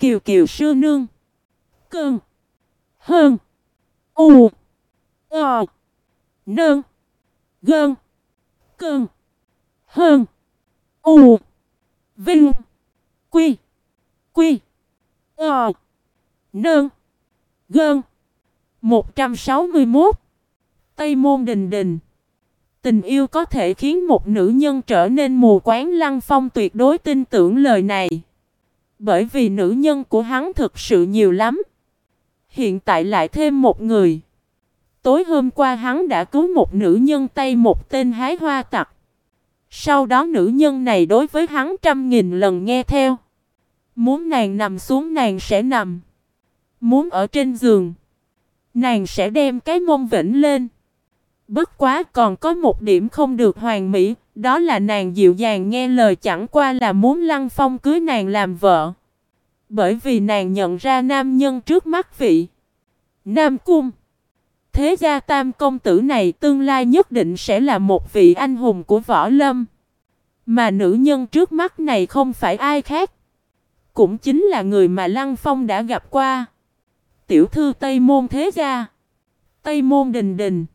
Kiều Kiều sư nương. Cơn. Hơn. U. Ờ. Nơn. Gơn. Cơn. Hơn. U. Vinh. Quy. Quy. Ờ. Nơn. Gơn. 161. Tây Môn Đình Đình. Tình yêu có thể khiến một nữ nhân trở nên mù quáng. Lăng Phong tuyệt đối tin tưởng lời này. Bởi vì nữ nhân của hắn thực sự nhiều lắm. Hiện tại lại thêm một người. Tối hôm qua hắn đã cứu một nữ nhân tay một tên hái hoa tặc. Sau đó nữ nhân này đối với hắn 100.000 lần nghe theo. Muốn nàng nằm xuống nàng sẽ nằm. Muốn ở trên giường, nàng sẽ đem cái mông vểnh lên. Bất quá còn có một điểm không được hoàn mỹ, đó là nàng dịu dàng nghe lời, chẳng qua là muốn Lăng Phong cưới nàng làm vợ. Bởi vì nàng nhận ra nam nhân trước mắt vị Nam Cung Thế gia tam công tử này tương lai nhất định sẽ là một vị anh hùng của võ lâm. Mà nữ nhân trước mắt này không phải ai khác, cũng chính là người mà Lăng Phong đã gặp qua. Tiểu thư Tây Môn Thế gia, Tây Môn Đình Đình,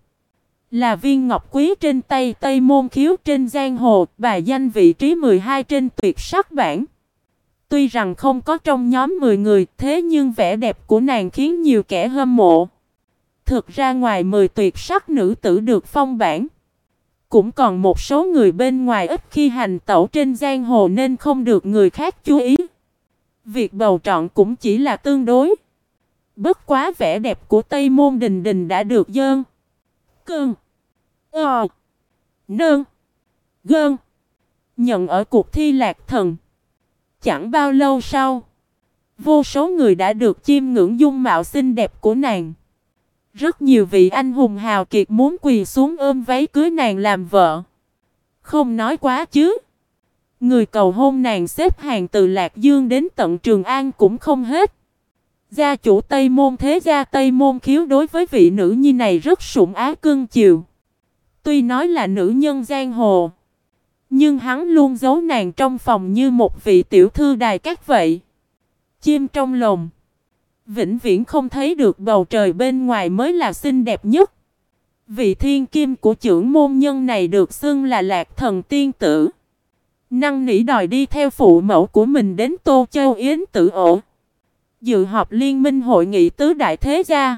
là viên ngọc quý trên tay Tây Môn Khiếu trên giang hồ, bà danh vị trí 12 trên tuyệt sắc bảng. Tuy rằng không có trong nhóm 10 người, thế nhưng vẻ đẹp của nàng khiến nhiều kẻ hâm mộ. Thực ra ngoài 10 tuyệt sắc nữ tử được phong bảng, cũng còn một số người bên ngoài ít khi hành tẩu trên giang hồ nên không được người khác chú ý. Việc bầu chọn cũng chỉ là tương đối. Bất quá vẻ đẹp của Tây Môn Đình Đình đã được dơn. Cơn. Ờ. Nơn. Gơn. Nhận ở cuộc thi Lạc Thần. Chẳng bao lâu sau, vô số người đã được chiêm ngưỡng dung mạo xinh đẹp của nàng. Rất nhiều vị anh hùng hào kiệt muốn quỳ xuống ôm váy cưới nàng làm vợ. Không nói quá chứ, người cầu hôn nàng xếp hàng từ Lạc Dương đến tận Trường An cũng không hết. Gia chủ Tây Môn Thế gia Tây Môn Khiếu đối với vị nữ nhi này rất sủng ái cưng chiều. Tuy nói là nữ nhân giang hồ, nhưng hắn luôn giấu nàng trong phòng như một vị tiểu thư đài cát vậy. Chim trong lồng, vĩnh viễn không thấy được bầu trời bên ngoài mới là xinh đẹp nhất. Vị thiên kim của chưởng môn nhân này được xưng là Lạc Thần tiên tử. Năn nỉ đòi đi theo phụ mẫu của mình đến Tô Châu Yến Tử Ổ, dự họp liên minh hội nghị tứ đại thế gia.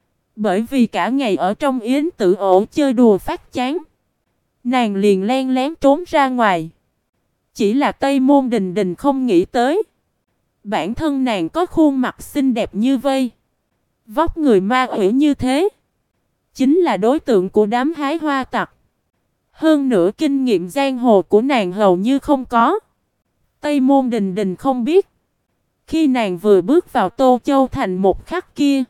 Bởi vì cả ngày ở trong Yến Tử Ổ chơi đùa phát chán, nàng liền len lén trốn ra ngoài. Chỉ là Tây Môn Đình Đình không nghĩ tới, bản thân nàng có khuôn mặt xinh đẹp như vây, vóc người ma quỷ như thế, chính là đối tượng của đám hái hoa tặc. Hơn nữa kinh nghiệm giang hồ của nàng hầu như không có. Tây Môn Đình Đình không biết, khi nàng vừa bước vào Tô Châu thành một khắc kia,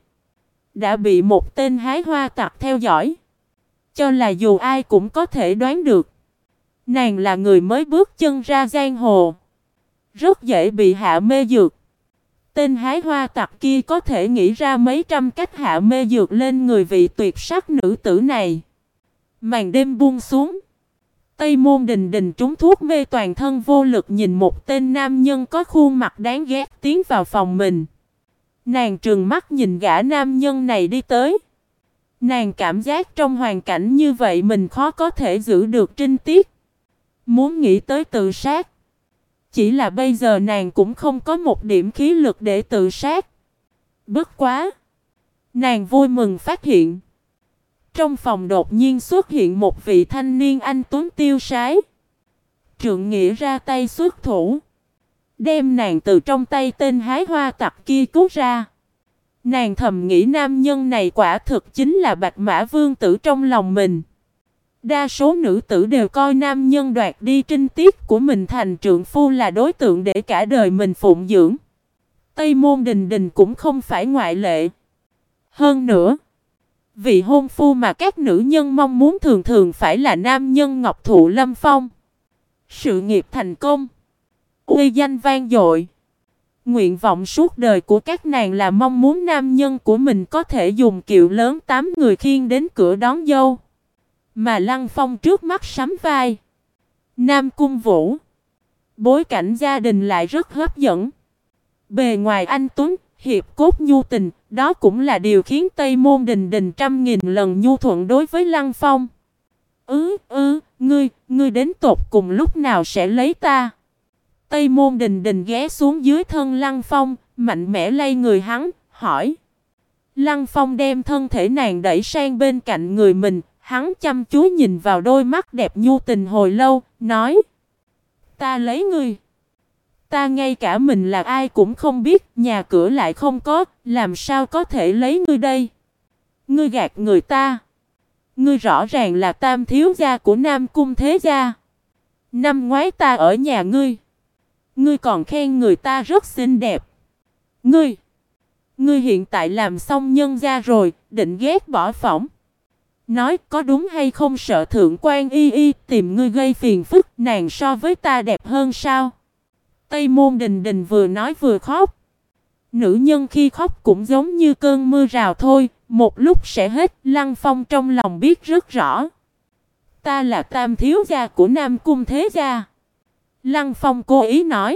đã bị một tên hái hoa tặc theo dõi. Cho là dù ai cũng có thể đoán được, nàng là người mới bước chân ra giang hồ, rất dễ bị hạ mê dược. Tên hái hoa tặc kia có thể nghĩ ra mấy trăm cách hạ mê dược lên người vị tuyệt sắc nữ tử này. Màn đêm buông xuống, Tây Môn Đình Đình trúng thuốc mê toàn thân vô lực nhìn một tên nam nhân có khuôn mặt đáng ghét tiến vào phòng mình. Nàng trừng mắt nhìn gã nam nhân này đi tới. Nàng cảm giác trong hoàn cảnh như vậy mình khó có thể giữ được trinh tiết, muốn nghĩ tới tự sát. Chỉ là bây giờ nàng cũng không có một điểm khí lực để tự sát. Bất quá, nàng vui mừng phát hiện, trong phòng đột nhiên xuất hiện một vị thanh niên anh tuấn tiêu sái. Trượng Nghĩa ra tay xuất thủ, đem nàng từ trong tay tên hái hoa tặc kia cứu ra. Nàng thầm nghĩ nam nhân này quả thực chính là Bạch Mã Vương tử trong lòng mình. Đa số nữ tử đều coi nam nhân đoạt đi trinh tiết của mình thành trượng phu là đối tượng để cả đời mình phụng dưỡng. Tây Môn Đình Đình cũng không phải ngoại lệ. Hơn nữa, vị hôn phu mà các nữ nhân mong muốn thường thường phải là nam nhân ngọc thụ lâm phong, sự nghiệp thành công, uy danh vang dội. Nguyện vọng suốt đời của các nàng là mong muốn nam nhân của mình có thể dùng kiệu lớn 8 người khiêng đến cửa đón dâu. Mà Lăng Phong trước mắt sắm vai Nam Cung Vũ, bối cảnh gia đình lại rất hấp dẫn. Bề ngoài anh tuấn, hiệp cốt nhu tình, đó cũng là điều khiến Tây Môn Đình Đình trăm nghìn lần nhu thuận đối với Lăng Phong. Ngươi đến tột cùng lúc nào sẽ lấy ta? Tây Môn Đình Đình ghé xuống dưới thân Lăng Phong, mạnh mẽ lay người hắn, hỏi. Lăng Phong đem thân thể nàng đẩy sang bên cạnh người mình, hắn chăm chú nhìn vào đôi mắt đẹp nhu tình hồi lâu, nói. Ta lấy ngươi. Ta ngay cả mình là ai cũng không biết, nhà cửa lại không có, làm sao có thể lấy ngươi đây? Ngươi gạt người ta. Ngươi rõ ràng là tam thiếu gia của Nam Cung Thế Gia. Năm ngoái ta ở nhà ngươi. Ngươi còn khen người ta rất xinh đẹp. Ngươi hiện tại làm xong nhân gia rồi, định ghét bỏ phỏng. Nói có đúng hay không sợ thượng quan y y tìm ngươi gây phiền phức, nàng so với ta đẹp hơn sao? Tây Môn Đình Đình vừa nói vừa khóc. Nữ nhân khi khóc cũng giống như cơn mưa rào thôi, một lúc sẽ hết. Lăng Phong trong lòng biết rất rõ. Ta là tam thiếu gia của Nam Cung Thế Gia. Lăng Phong cố ý nói.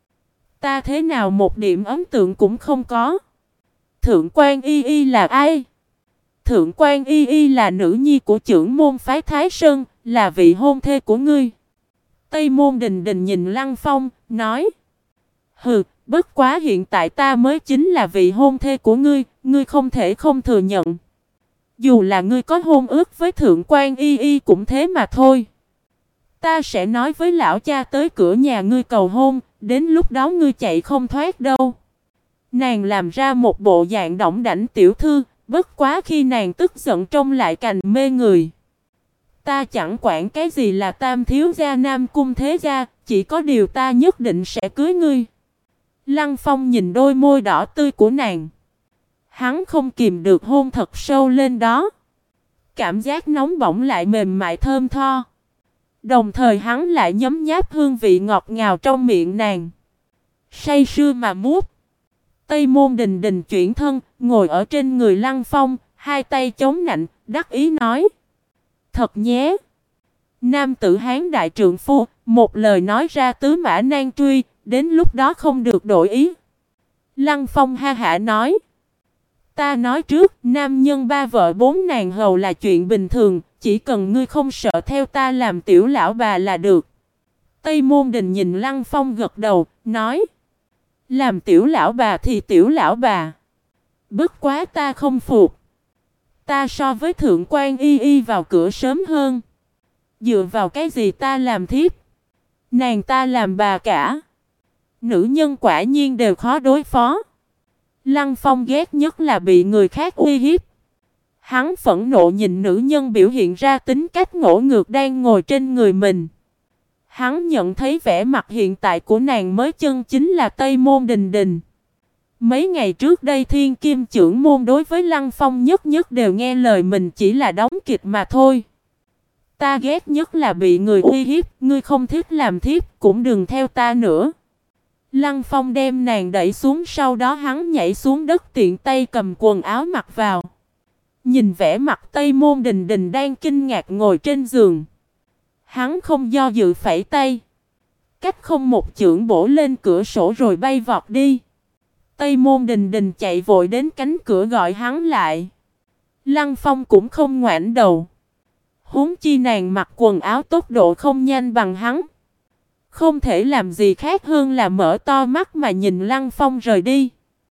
Ta thế nào một điểm ấn tượng cũng không có. Thượng quan y y là ai? Thượng quan y y là nữ nhi của trưởng môn phái Thái Sơn, là vị hôn thê của ngươi. Tây Môn Đình Đình nhìn Lăng Phong, nói. Hừ, bất quá hiện tại ta mới chính là vị hôn thê của ngươi, ngươi không thể không thừa nhận. Dù là ngươi có hôn ước với Thượng quan y y cũng thế mà thôi. Ta sẽ nói với lão cha tới cửa nhà ngươi cầu hôn, đến lúc đó ngươi chạy không thoát đâu. Nàng làm ra một bộ dạng đỏng đảnh tiểu thư, bất quá khi nàng tức giận trông lại cành mê người. Ta chẳng quản cái gì là tam thiếu gia Nam Cung Thế Gia, chỉ có điều ta nhất định sẽ cưới ngươi. Lăng Phong nhìn đôi môi đỏ tươi của nàng. Hắn không kìm được hôn thật sâu lên đó. Cảm giác nóng bỏng lại mềm mại thơm tho. Đồng thời hắn lại nhấm nháp hương vị ngọt ngào trong miệng nàng. Say sưa mà mút. Tây Môn Đình Đình chuyển thân, ngồi ở trên người Lăng Phong, hai tay chống nạnh, đắc ý nói. Thật nhé. Nam tử Hán đại trượng phu, một lời nói ra tứ mã nan truy, đến lúc đó không được đổi ý. Lăng Phong ha hả nói. Ta nói trước, nam nhân ba vợ bốn nàng hầu là chuyện bình thường, chỉ cần ngươi không sợ theo ta làm tiểu lão bà là được. Tây Môn Đình nhìn Lăng Phong gật đầu, nói. Làm tiểu lão bà thì tiểu lão bà. Bất quá ta không phục. Ta so với Thượng quan y y vào cửa sớm hơn. Dựa vào cái gì ta làm thiếp? Nàng ta làm bà cả. Nữ nhân quả nhiên đều khó đối phó. Lăng Phong ghét nhất là bị người khác uy hiếp. Hắn phẫn nộ nhìn nữ nhân biểu hiện ra tính cách ngỗ ngược đang ngồi trên người mình. Hắn nhận thấy vẻ mặt hiện tại của nàng mới chân chính là Tây Môn Đình Đình. Mấy ngày trước đây Thiên Kim trưởng môn đối với Lăng Phong nhất nhất đều nghe lời mình chỉ là đóng kịch mà thôi. Ta ghét nhất là bị người uy hiếp, ngươi không thích làm thiếp cũng đừng theo ta nữa. Lăng Phong đem nàng đẩy xuống, sau đó hắn nhảy xuống đất tiện tay cầm quần áo mặc vào. Nhìn vẻ mặt Tây Môn Đình Đình đang kinh ngạc ngồi trên giường. Hắn không do dự phẩy tay. Cách không một chưởng bổ lên cửa sổ rồi bay vọt đi. Tây Môn Đình Đình chạy vội đến cánh cửa gọi hắn lại. Lăng Phong cũng không ngoảnh đầu. Huống chi nàng mặc quần áo tốc độ không nhanh bằng hắn. Không thể làm gì khác hơn là mở to mắt mà nhìn Lăng Phong rời đi.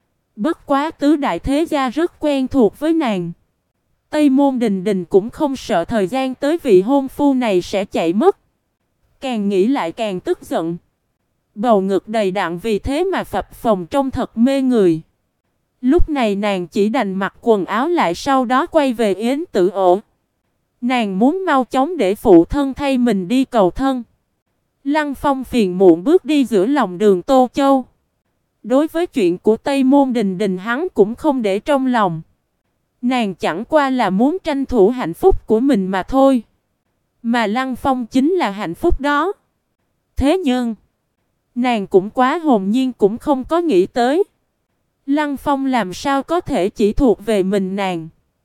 Bất quá tứ đại thế gia rất quen thuộc với nàng. Tây Môn Đình Đình cũng không sợ thời gian tới vị hôn phu này sẽ chạy mất. Càng nghĩ lại càng tức giận. Bầu ngực đầy đặn vì thế mà phập phồng trông thật mê người. Lúc này nàng chỉ đành mặc quần áo lại, sau đó quay về Yến Tử Ổ. Nàng muốn mau chóng để phụ thân thay mình đi cầu thân. Lăng Phong phiền muộn bước đi giữa lòng đường Tô Châu. Đối với chuyện của Tây Môn Đình Đình hắn cũng không để trong lòng. Nàng chẳng qua là muốn tranh thủ hạnh phúc của mình mà thôi. Mà Lăng Phong chính là hạnh phúc đó. Thế nhưng nàng cũng quá hồn nhiên cũng không có nghĩ tới. Lăng Phong làm sao có thể chỉ thuộc về mình nàng?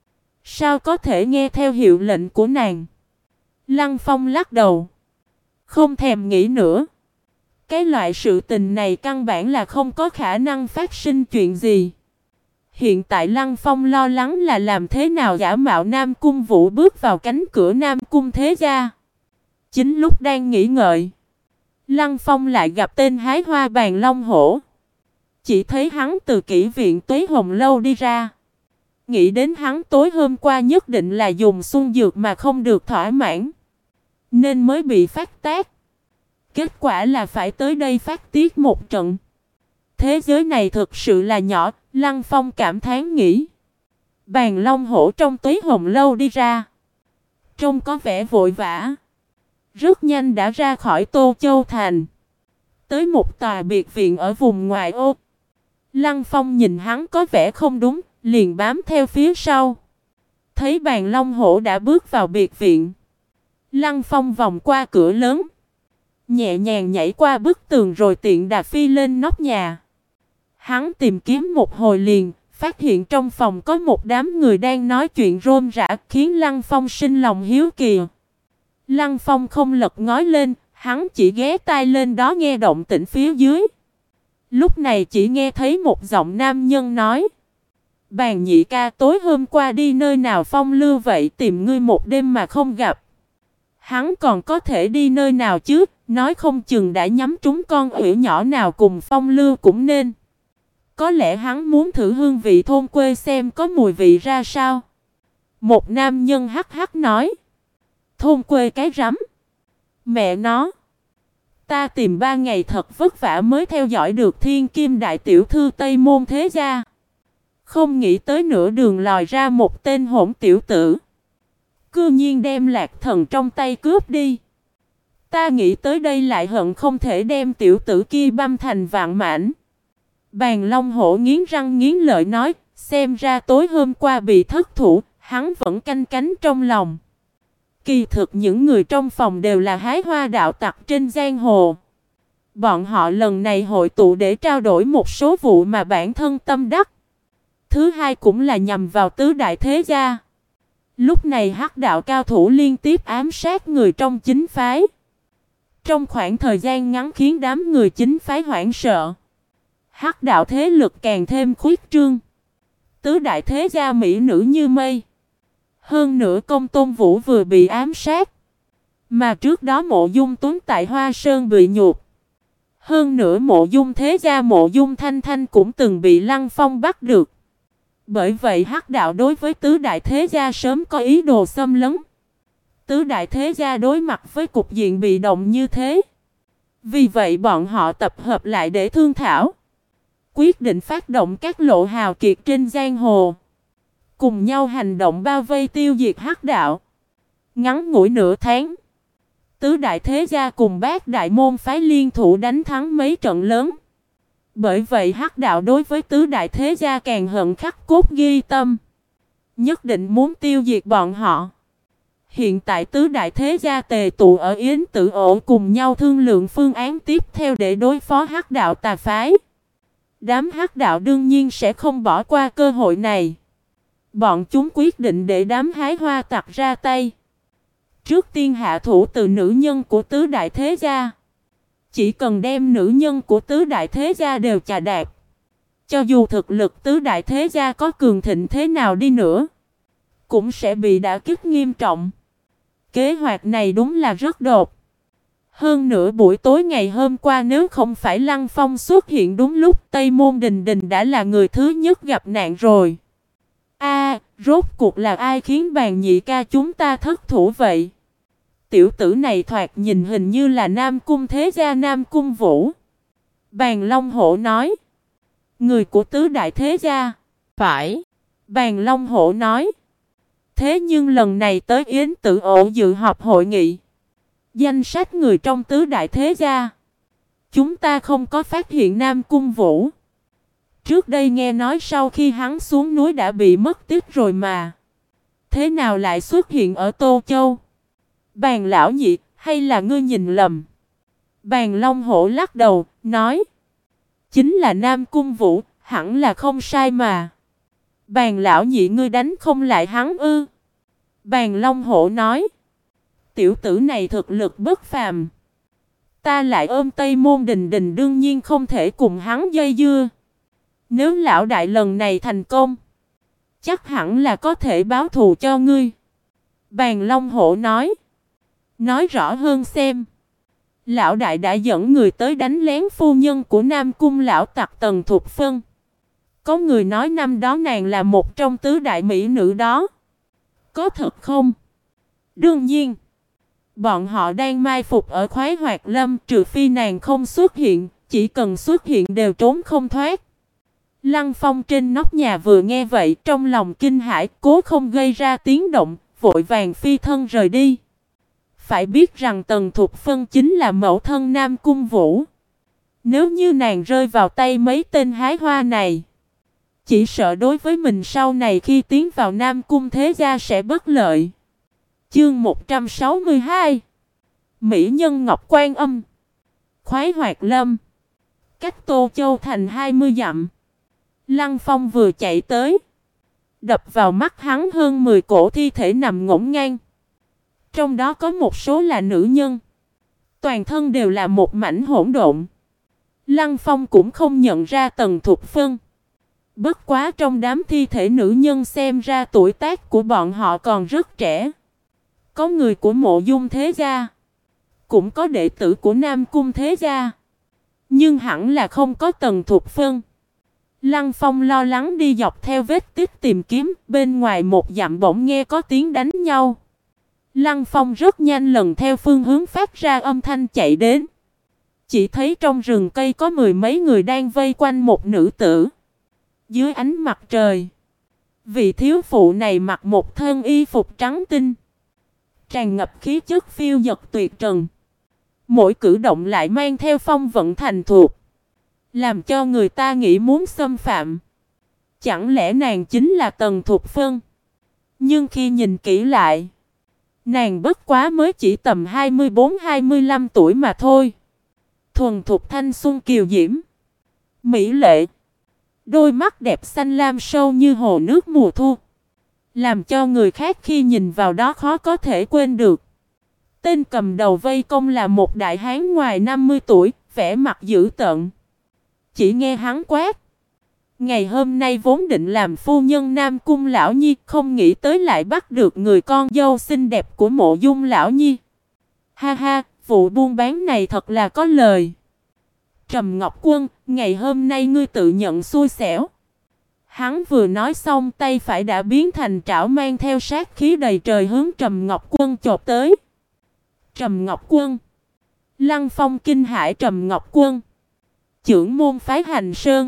Sao có thể nghe theo hiệu lệnh của nàng? Lăng Phong lắc đầu. Không thèm nghĩ nữa. Cái loại sự tình này căn bản là không có khả năng phát sinh chuyện gì. Hiện tại Lăng Phong lo lắng là làm thế nào giả mạo Nam Cung Vũ bước vào cánh cửa Nam Cung thế gia. Chính lúc đang nghĩ ngợi, Lăng Phong lại gặp tên hái hoa Bàn Long Hổ. Chỉ thấy hắn từ kỹ viện Tuế Hồng Lâu đi ra. Nghĩ đến hắn tối hôm qua nhất định là dùng xuân dược mà không được thỏa mãn, nên mới bị phát tác. Kết quả là phải tới đây phát tiết một trận. Thế giới này thực sự là nhỏ, Lăng Phong cảm thán nghĩ. Bàn Long Hổ trong Tuế Hồng Lâu đi ra, trông có vẻ vội vã. Rất nhanh đã ra khỏi Tô Châu Thành, tới một tòa biệt viện ở vùng ngoại ô. Lăng Phong nhìn hắn có vẻ không đúng, liền bám theo phía sau. Thấy Bàn Long Hổ đã bước vào biệt viện, Lăng Phong vòng qua cửa lớn, nhẹ nhàng nhảy qua bức tường rồi tiện đà phi lên nóc nhà. Hắn tìm kiếm một hồi liền, phát hiện trong phòng có một đám người đang nói chuyện rôm rả, khiến Lăng Phong sinh lòng hiếu kỳ. Lăng Phong không lật ngói lên, hắn chỉ ghé tai lên đó nghe động tĩnh phía dưới. Lúc này chỉ nghe thấy một giọng nam nhân nói: Bàn nhị ca, tối hôm qua đi nơi nào phong lưu vậy, tìm ngươi một đêm mà không gặp. Hắn còn có thể đi nơi nào chứ, nói không chừng đã nhắm trúng con ủy nhỏ nào cùng phong lưu cũng nên. Có lẽ hắn muốn thử hương vị thôn quê xem có mùi vị ra sao. Một nam nhân hắc hắc nói: Thôn quê cái rắm. Mẹ nó, ta tìm 3 ngày thật vất vả mới theo dõi được thiên kim đại tiểu thư Tây Môn thế gia. Không nghĩ tới nửa đường lòi ra một tên hỗn tiểu tử, cư nhiên đem Lạc Thần trong tay cướp đi. Ta nghĩ tới đây lại hận không thể đem tiểu tử kia băm thành vạn mảnh. Bàn Long Hổ nghiến răng nghiến lợi nói, xem ra tối hôm qua bị thất thủ, hắn vẫn canh cánh trong lòng. Kỳ thực những người trong phòng đều là hái hoa đạo tặc trên giang hồ. Bọn họ lần này hội tụ để trao đổi một số vụ mà bản thân tâm đắc. Thứ hai cũng là nhằm vào tứ đại thế gia. Lúc này hắc đạo cao thủ liên tiếp ám sát người trong chính phái. Trong khoảng thời gian ngắn khiến đám người chính phái hoảng sợ. Hắc đạo thế lực càng thêm khuyết trương. Tứ đại thế gia mỹ nữ như mây. Hơn nữa Công Tôn Vũ vừa bị ám sát. Mà trước đó Mộ Dung Tuấn tại Hoa Sơn bị nhục. Hơn nữa Mộ Dung thế gia Mộ Dung Thanh Thanh cũng từng bị Lăng Phong bắt được. Bởi vậy hắc đạo đối với tứ đại thế gia sớm có ý đồ xâm lấn. Tứ đại thế gia đối mặt với cục diện bị động như thế. Vì vậy bọn họ tập hợp lại để thương thảo. Quyết định phát động các lộ hào kiệt trên giang hồ. Cùng nhau hành động bao vây tiêu diệt hắc đạo. Ngắn ngủi nửa tháng, tứ đại thế gia cùng bát đại môn phái liên thủ đánh thắng mấy trận lớn. Bởi vậy hắc đạo đối với tứ đại thế gia càng hận khắc cốt ghi tâm. Nhất định muốn tiêu diệt bọn họ. Hiện tại tứ đại thế gia tề tụ ở Yến Tử Ổ cùng nhau thương lượng phương án tiếp theo để đối phó hắc đạo tà phái. Đám hắc đạo đương nhiên sẽ không bỏ qua cơ hội này. Bọn chúng quyết định để đám hái hoa tặc ra tay. Trước tiên hạ thủ từ nữ nhân của tứ đại thế gia. Chỉ cần đem nữ nhân của tứ đại thế gia đều chà đạp. Cho dù thực lực tứ đại thế gia có cường thịnh thế nào đi nữa, cũng sẽ bị đả kích nghiêm trọng. Kế hoạch này đúng là rất đột. Hơn nữa buổi tối ngày hôm qua nếu không phải Lăng Phong xuất hiện đúng lúc, Tây Môn Đình Đình đã là người thứ nhất gặp nạn rồi. Rốt cuộc là ai khiến Bàn nhị ca chúng ta thất thủ vậy? Tiểu tử này thoạt nhìn hình như là Nam Cung thế gia Nam Cung Vũ. Bàn Long Hổ nói. Người của tứ đại thế gia. Phải. Bàn Long Hổ nói. Thế nhưng lần này tới Yến Tử Ổ dự họp hội nghị. Danh sách người trong tứ đại thế gia, chúng ta không có phát hiện Nam Cung Vũ. Trước đây nghe nói sau khi hắn xuống núi đã bị mất tích rồi mà. Thế nào lại xuất hiện ở Tô Châu? Bàn lão nhị, hay là ngươi nhìn lầm? Bàn Long Hổ lắc đầu, nói. Chính là Nam Cung Vũ, hẳn là không sai mà. Bàn lão nhị, ngươi đánh không lại hắn ư? Bàn Long Hổ nói. Tiểu tử này thực lực bất phàm. Ta lại ôm Tây Môn Đình Đình đương nhiên không thể cùng hắn dây dưa. Nếu lão đại lần này thành công, chắc hẳn là có thể báo thù cho ngươi. Bàn Long Hổ nói. Nói rõ hơn xem. Lão đại đã dẫn người tới đánh lén phu nhân của Nam Cung lão tặc Tần Thục Phân. Có người nói năm đó nàng là một trong tứ đại mỹ nữ đó. Có thật không? Đương nhiên. Bọn họ đang mai phục ở Khoái Hoạt Lâm, trừ phi nàng không xuất hiện, chỉ cần xuất hiện đều trốn không thoát. Lăng Phong trên nóc nhà vừa nghe vậy, trong lòng kinh hãi, cố không gây ra tiếng động, vội vàng phi thân rời đi. Phải biết rằng Tần Thục Phân chính là mẫu thân Nam Cung Vũ. Nếu như nàng rơi vào tay mấy tên hái hoa này, chỉ sợ đối với mình sau này khi tiến vào Nam Cung thế gia sẽ bất lợi. Chương 162 Mỹ nhân Ngọc Quan Âm. Khoái Hoạt Lâm, cách Tô Châu thành 20 dặm. Lăng Phong vừa chạy tới, đập vào mắt hắn hơn 10 cổ thi thể nằm ngổn ngang. Trong đó có một số là nữ nhân, toàn thân đều là một mảnh hỗn độn. Lăng Phong cũng không nhận ra Tần Thục Phân. Bất quá trong đám thi thể nữ nhân xem ra tuổi tác của bọn họ còn rất trẻ. Có người của Mộ Dung thế gia, cũng có đệ tử của Nam Cung thế gia, nhưng hẳn là không có Tần Thục Phân. Lăng Phong lo lắng đi dọc theo vết tích tìm kiếm, bên ngoài một dặm bỗng nghe có tiếng đánh nhau. Lăng Phong rất nhanh lần theo phương hướng phát ra âm thanh chạy đến. Chỉ thấy trong rừng cây có mười mấy người đang vây quanh một nữ tử. Dưới ánh mặt trời, vị thiếu phụ này mặc một thân y phục trắng tinh, tràn ngập khí chất phiêu dật tuyệt trần. Mỗi cử động lại mang theo phong vận thành thục, làm cho người ta nghĩ muốn xâm phạm. Chẳng lẽ nàng chính là Tần Thục Phân? Nhưng khi nhìn kỹ lại, nàng bất quá mới chỉ tầm 24-25 tuổi mà thôi. Thuần thục thanh xuân kiều diễm, mỹ lệ, đôi mắt đẹp xanh lam sâu như hồ nước mùa thu, làm cho người khác khi nhìn vào đó khó có thể quên được. Tên cầm đầu vây công là một đại hán ngoài 50 tuổi, vẻ mặt dữ tợn. Chỉ nghe hắn quát: ngày hôm nay vốn định làm phu nhân Nam Cung lão nhi, không nghĩ tới lại bắt được người con dâu xinh đẹp của Mộ Dung lão nhi. Ha ha, vụ buôn bán này thật là có lời. Trầm Ngọc Quân, ngày hôm nay ngươi tự nhận xui xẻo. Hắn vừa nói xong, tay phải đã biến thành trảo mang theo sát khí đầy trời hướng Trầm Ngọc Quân chộp tới. Trầm Ngọc Quân. Lăng Phong kinh hãi. Trầm Ngọc Quân, chưởng môn phái Hành Sơn,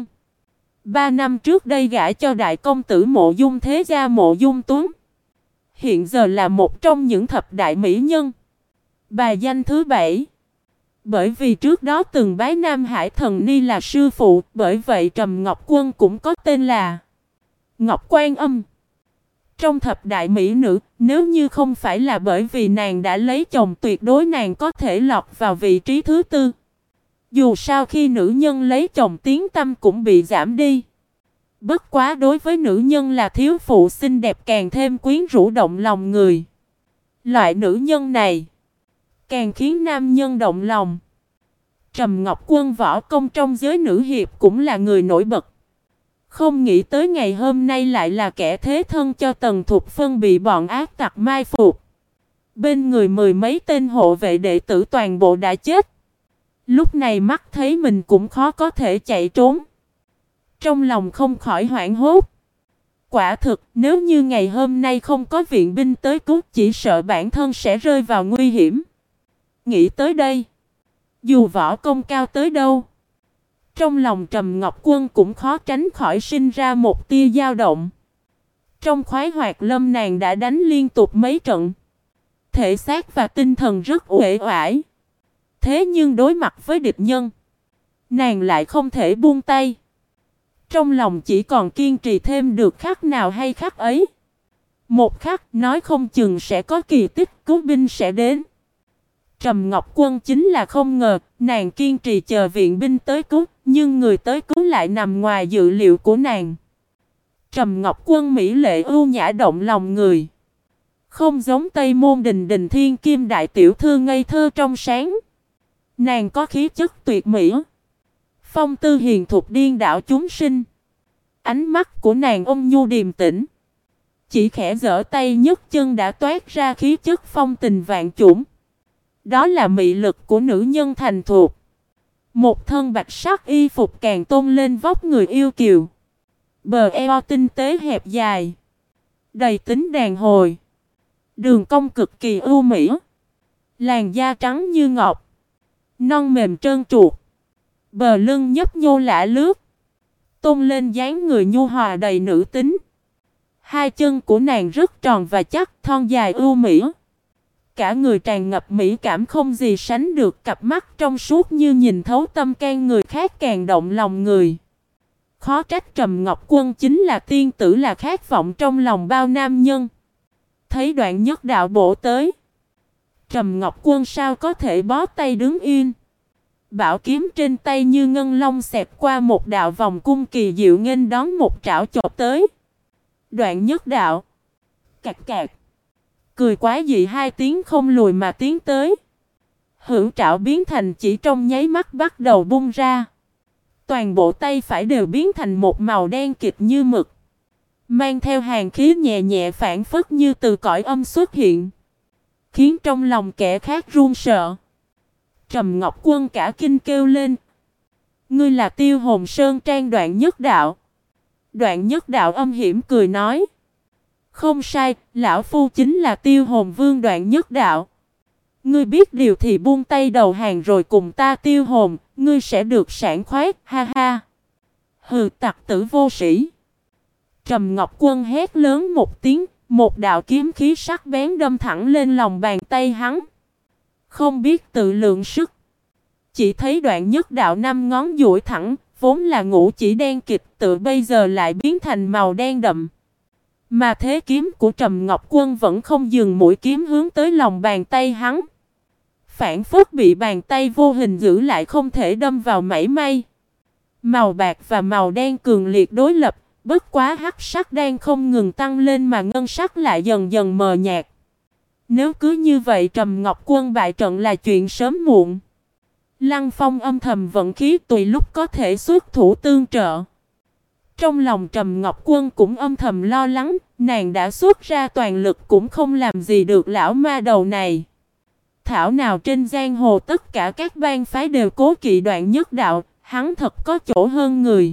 3 năm trước đây gả cho đại công tử Mộ Dung thế gia Mộ Dung Tuấn, hiện giờ là một trong những thập đại mỹ nhân, bà danh thứ 7. Bởi vì trước đó từng bái Nam Hải Thần Ni là sư phụ, bởi vậy Trầm Ngọc Quân cũng có tên là Ngọc Quan Âm. Trong thập đại mỹ nữ, nếu như không phải là bởi vì nàng đã lấy chồng, tuyệt đối nàng có thể lọt vào vị trí thứ 4. Dù sao khi nữ nhân lấy chồng tiếng tăm cũng bị giảm đi. Bất quá đối với nữ nhân là thiếu phụ xinh đẹp càng thêm quyến rũ động lòng người. Loại nữ nhân này càng khiến nam nhân động lòng. Trầm Ngọc Quân võ công trong giới nữ hiệp cũng là người nổi bật. Không nghĩ tới ngày hôm nay lại là kẻ thế thân cho Tần Thục Phân bị bọn ác tặc mai phục. Bên người mười mấy tên hộ vệ đệ tử toàn bộ đã chết. Lúc này mắt thấy mình cũng khó có thể chạy trốn. Trong lòng không khỏi hoảng hốt. Quả thực, nếu như ngày hôm nay không có viện binh tới cứu, chỉ sợ bản thân sẽ rơi vào nguy hiểm. Nghĩ tới đây, dù võ công cao tới đâu, trong lòng Trầm Ngọc Quân cũng khó tránh khỏi sinh ra một tia dao động. Trong Khoái Hoạt Lâm nàng đã đánh liên tục mấy trận, thể xác và tinh thần rất uể oải. Thế nhưng đối mặt với địch nhân, nàng lại không thể buông tay. Trong lòng chỉ còn kiên trì thêm được khắc nào hay khắc ấy. Một khắc nói không chừng sẽ có kỳ tích cứu binh sẽ đến. Trầm Ngọc Quân chính là không ngờ, nàng kiên trì chờ viện binh tới cứu, nhưng người tới cứu lại nằm ngoài dự liệu của nàng. Trầm Ngọc Quân mỹ lệ ưu nhã động lòng người, không giống Tây Môn Đình Đình thiên kim đại tiểu thư ngây thơ trong sáng. Nàng có khí chất tuyệt mỹ, phong tư hiền thục điên đảo chúng sinh. Ánh mắt của nàng ôn nhu điềm tĩnh, chỉ khẽ giở tay nhấc chân đã toát ra khí chất phong tình vạn chủng. Đó là mị lực của nữ nhân thành thục. Một thân bạch sắc y phục càng tôn lên vóc người yêu kiều. Bờ eo tinh tế hẹp dài, đầy tính đàn hồi, đường cong cực kỳ ưu mỹ. Làn da trắng như ngọc, non mềm trơn truột, bờ lưng nhấp nhô lả lướt, tôn lên dáng người nhu hòa đầy nữ tính. Hai chân của nàng rất tròn và chắc, thon dài ưu mỹ. Cả người tràn ngập mỹ cảm không gì sánh được, cặp mắt trong suốt như nhìn thấu tâm can người khác càng động lòng người. Khó trách Trầm Ngọc Quân chính là tiên tử, là khát vọng trong lòng bao nam nhân. Thấy Đoạn Nhất Đạo bổ tới, Trầm Ngọc Quân sao có thể bó tay đứng yên. Bảo kiếm trên tay như ngân long xẹt qua một đạo vòng cung kỳ diệu nghênh đón một trảo chộp tới. Đoạn Nhất Đạo cạc cạc cười quá dị hai tiếng không lùi mà tiến tới. Hữu trảo biến thành chỉ trong nháy mắt bắt đầu bung ra. Toàn bộ tay phải đều biến thành một màu đen kịt như mực, mang theo hàn khí nhẹ nhẹ phảng phất như từ cõi âm xuất hiện, khiến trong lòng kẻ khác run sợ. Trầm Ngọc Quân cả kinh kêu lên: "Ngươi là Tiêu Hồn Sơn Trang Đoạn Nhất Đạo?" Đoạn Nhất Đạo âm hiểm cười nói: "Không sai, lão phu chính là Tiêu Hồn Vương Đoạn Nhất Đạo. Ngươi biết điều thì buông tay đầu hàng rồi cùng ta tiêu hồn, ngươi sẽ được sảng khoái, ha ha." "Hừ, tặc tử vô sĩ!" Trầm Ngọc Quân hét lớn một tiếng, một đạo kiếm khí sắc bén đâm thẳng lên lòng bàn tay hắn. Không biết tự lượng sức, chỉ thấy Đoạn Nhất Đạo năm ngón duỗi thẳng, vốn là ngũ chỉ đen kịt tự bây giờ lại biến thành màu đen đậm. Mà thế kiếm của Trầm Ngọc Quân vẫn không dừng, mũi kiếm hướng tới lòng bàn tay hắn, phản phất bị bàn tay vô hình giữ lại không thể đâm vào mảy may. Màu bạc và màu đen cường liệt đối lập, bất quá hắc sắc đang không ngừng tăng lên mà ngân sắc lại dần dần mờ nhạt. Nếu cứ như vậy Trầm Ngọc Quân bại trận là chuyện sớm muộn. Lăng Phong âm thầm vận khí tùy lúc có thể xuất thủ tương trợ. Trong lòng Trầm Ngọc Quân cũng âm thầm lo lắng, nàng đã xuất ra toàn lực cũng không làm gì được lão ma đầu này. Thảo nào trên giang hồ tất cả các bang phái đều cố kỵ Đoạn Nhất Đạo, hắn thật có chỗ hơn người.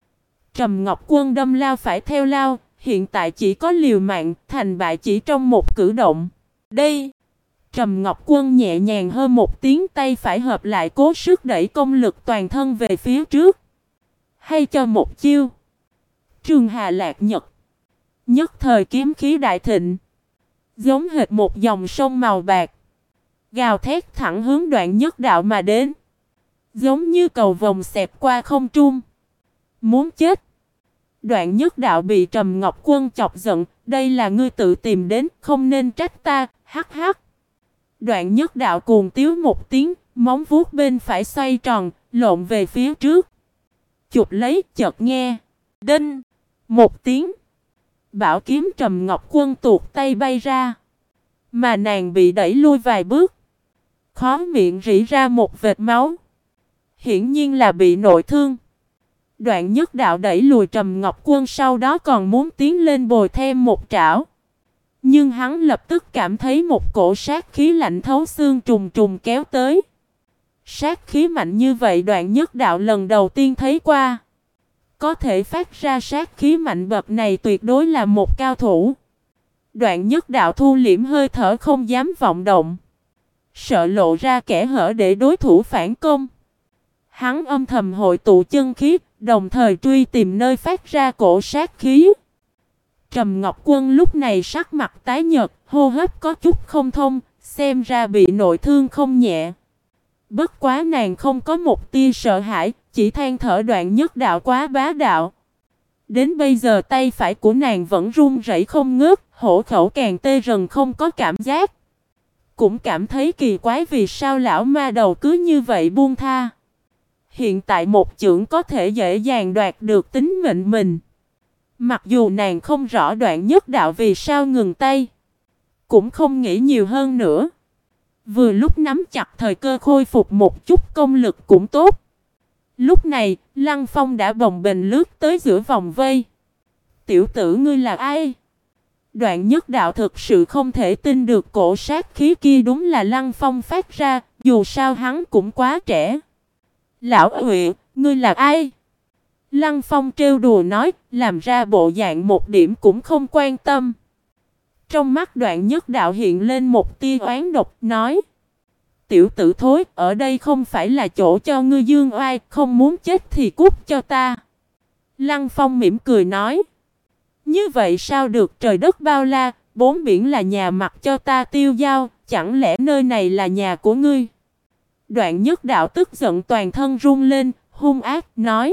Trầm Ngọc Quân đâm lao phải theo lao, hiện tại chỉ có liều mạng, thành bại chỉ trong một cử động. Đây! Trầm Ngọc Quân nhẹ nhàng hơn một tiếng, tay phải hợp lại cố sức đẩy công lực toàn thân về phía trước. Hay cho một chiêu. Trường Hà Lạc Nhật. Nhất thời kiếm khí đại thịnh, giống hệt một dòng sông màu bạc, gào thét thẳng hướng Đoạn Nhất Đạo mà đến, giống như cầu vồng xẹt qua không trung. Muốn chết! Đoạn Nhất Đạo bị Trầm Ngọc Quân chọc giận, đây là ngươi tự tìm đến, không nên trách ta, hắc hắc. Đoạn Nhất Đạo cuồng tiếu một tiếng, móng vuốt bên phải xoay tròn, lộn về phía trước. Chụp lấy, chợt nghe đinh một tiếng, bảo kiếm Trầm Ngọc Quân tuột tay bay ra, mà nàng bị đẩy lui vài bước, khóe miệng rỉ ra một vệt máu, hiển nhiên là bị nội thương. Đoạn Nhất Đạo đẩy lùi Trầm Ngọc Quân, sau đó còn muốn tiến lên bồi thêm một trảo, nhưng hắn lập tức cảm thấy một cổ sát khí lạnh thấu xương trùng trùng kéo tới. Sát khí mạnh như vậy Đoạn Nhất Đạo lần đầu tiên thấy qua. Có thể phát ra sát khí mạnh bậc này tuyệt đối là một cao thủ. Đoạn Nhất Đạo thu liễm hơi thở, không dám vọng động, sợ lộ ra kẽ hở để đối thủ phản công. Hắn âm thầm hội tụ chân khí, đồng thời truy tìm nơi phát ra cổ sát khí. Trầm Ngọc Quân lúc này sắc mặt tái nhợt, hô hấp có chút không thông, xem ra bị nội thương không nhẹ. Bất quá nàng không có một tia sợ hãi, chỉ than thở Đoạn Nhất Đạo quá bá đạo. Đến bây giờ tay phải của nàng vẫn run rẩy không ngớt, hổ khẩu càng tê rần không có cảm giác. Cũng cảm thấy kỳ quái vì sao lão ma đầu cứ như vậy buông tha. Hiện tại một chưởng có thể dễ dàng đoạt được tính mệnh mình. Mặc dù nàng không rõ Đoạn Nhất Đạo vì sao ngừng tay, cũng không nghĩ nhiều hơn nữa. Vừa lúc nắm chặt thời cơ khôi phục một chút công lực cũng tốt. Lúc này, Lăng Phong đã bồng bềnh lướt tới giữa vòng vây. Tiểu tử ngươi là ai? Đoạn Nhất Đạo thực sự không thể tin được cổ sát khí kia đúng là Lăng Phong phát ra, dù sao hắn cũng quá trẻ. Lão Huệ, ngươi là ai? Lăng Phong trêu đùa nói, làm ra bộ dạng một điểm cũng không quan tâm. Trong mắt Đoạn Nhất Đạo hiện lên một tia oán độc, nói: Tiểu tử thối, ở đây không phải là chỗ cho ngươi dương oai, không muốn chết thì cút cho ta. Lăng Phong mỉm cười nói: Như vậy sao được, trời đất bao la, bốn biển là nhà, mặc cho ta tiêu dao, chẳng lẽ nơi này là nhà của ngươi? Đoạn Nhất Đạo tức giận toàn thân run lên, hung ác nói: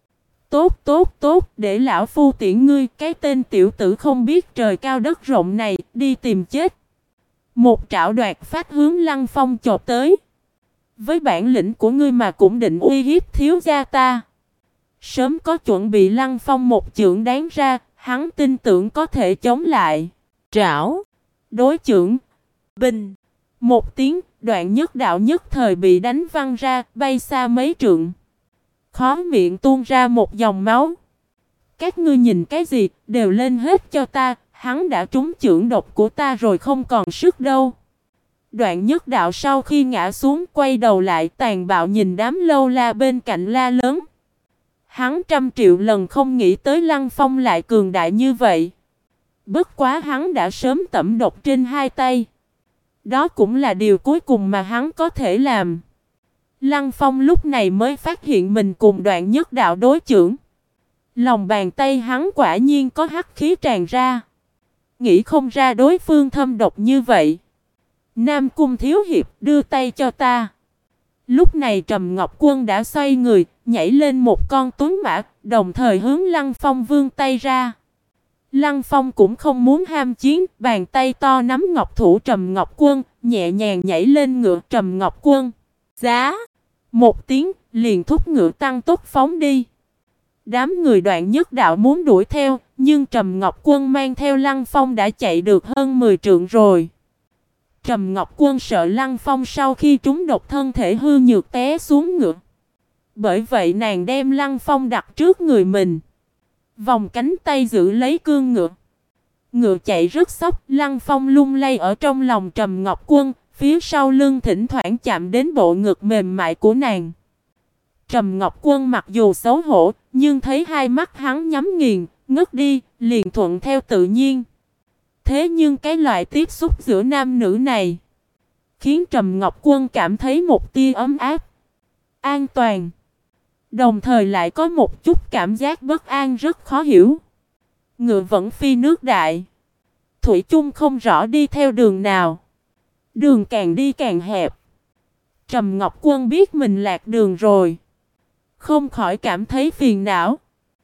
Tốt tốt tốt, để lão phu tiễn ngươi, cái tên tiểu tử không biết trời cao đất rộng này, đi tìm chết. Một trảo đoạt phát hướng Lăng Phong chộp tới. Với bản lĩnh của ngươi mà cũng định uy hiếp thiếu gia ta. Sớm có chuẩn bị, Lăng Phong một chưởng đáng ra, hắn tin tưởng có thể chống lại. Trảo, đối chưởng, bình. Một tiếng, Đoạn Nhất Đạo nhất thời bị đánh văng ra, bay xa mấy trượng. Khóe miệng tuôn ra một dòng máu. Các ngươi nhìn cái gì, đều lên hết cho ta, hắn đã trúng chưởng độc của ta rồi, không còn sức đâu. Đoạn Nhất Đạo sau khi ngã xuống quay đầu lại tàn bạo nhìn đám lâu la bên cạnh la lớn. Hắn trăm triệu lần không nghĩ tới Lăng Phong lại cường đại như vậy. Bất quá hắn đã sớm tẩm độc trên hai tay. Đó cũng là điều cuối cùng mà hắn có thể làm. Lăng Phong lúc này mới phát hiện mình cùng Đoạn Nhất Đạo đối chưởng. Lòng bàn tay hắn quả nhiên có hắc khí tràn ra. Nghĩ không ra đối phương thâm độc như vậy. Nam Cung thiếu hiệp, đưa tay cho ta. Lúc này Trầm Ngọc Quân đã xoay người, nhảy lên một con tuấn mã, đồng thời hướng Lăng Phong vươn tay ra. Lăng Phong cũng không muốn ham chiến, bàn tay to nắm ngọc thủ Trầm Ngọc Quân, nhẹ nhàng nhảy lên ngựa Trầm Ngọc Quân. Giá! Một tiếng, liền thúc ngựa tăng tốc phóng đi. Đám người Đoạn Nhất Đạo muốn đuổi theo, nhưng Trầm Ngọc Quân mang theo Lăng Phong đã chạy được hơn 10 trượng rồi. Trầm Ngọc Quân sợ Lăng Phong sau khi trúng độc thân thể hư nhược té xuống ngựa. Bởi vậy nàng đem Lăng Phong đặt trước người mình. Vòng cánh tay giữ lấy cương ngựa. Ngựa chạy rất xốc, Lăng Phong lung lay ở trong lòng Trầm Ngọc Quân, phía sau lưng thỉnh thoảng chạm đến bộ ngực mềm mại của nàng. Trầm Ngọc Quân mặc dù xấu hổ, nhưng thấy hai mắt hắn nhắm nghiền, ngất đi, liền thuận theo tự nhiên. Thế nhưng cái loại tiếp xúc giữa nam nữ này khiến Trầm Ngọc Quân cảm thấy một tia ấm áp, an toàn. Đồng thời lại có một chút cảm giác bất an rất khó hiểu. Ngựa vẫn phi nước đại, thủy chung không rõ đi theo đường nào. Đường càng đi càng hẹp. Trầm Ngọc Quân biết mình lạc đường rồi, không khỏi cảm thấy phiền não.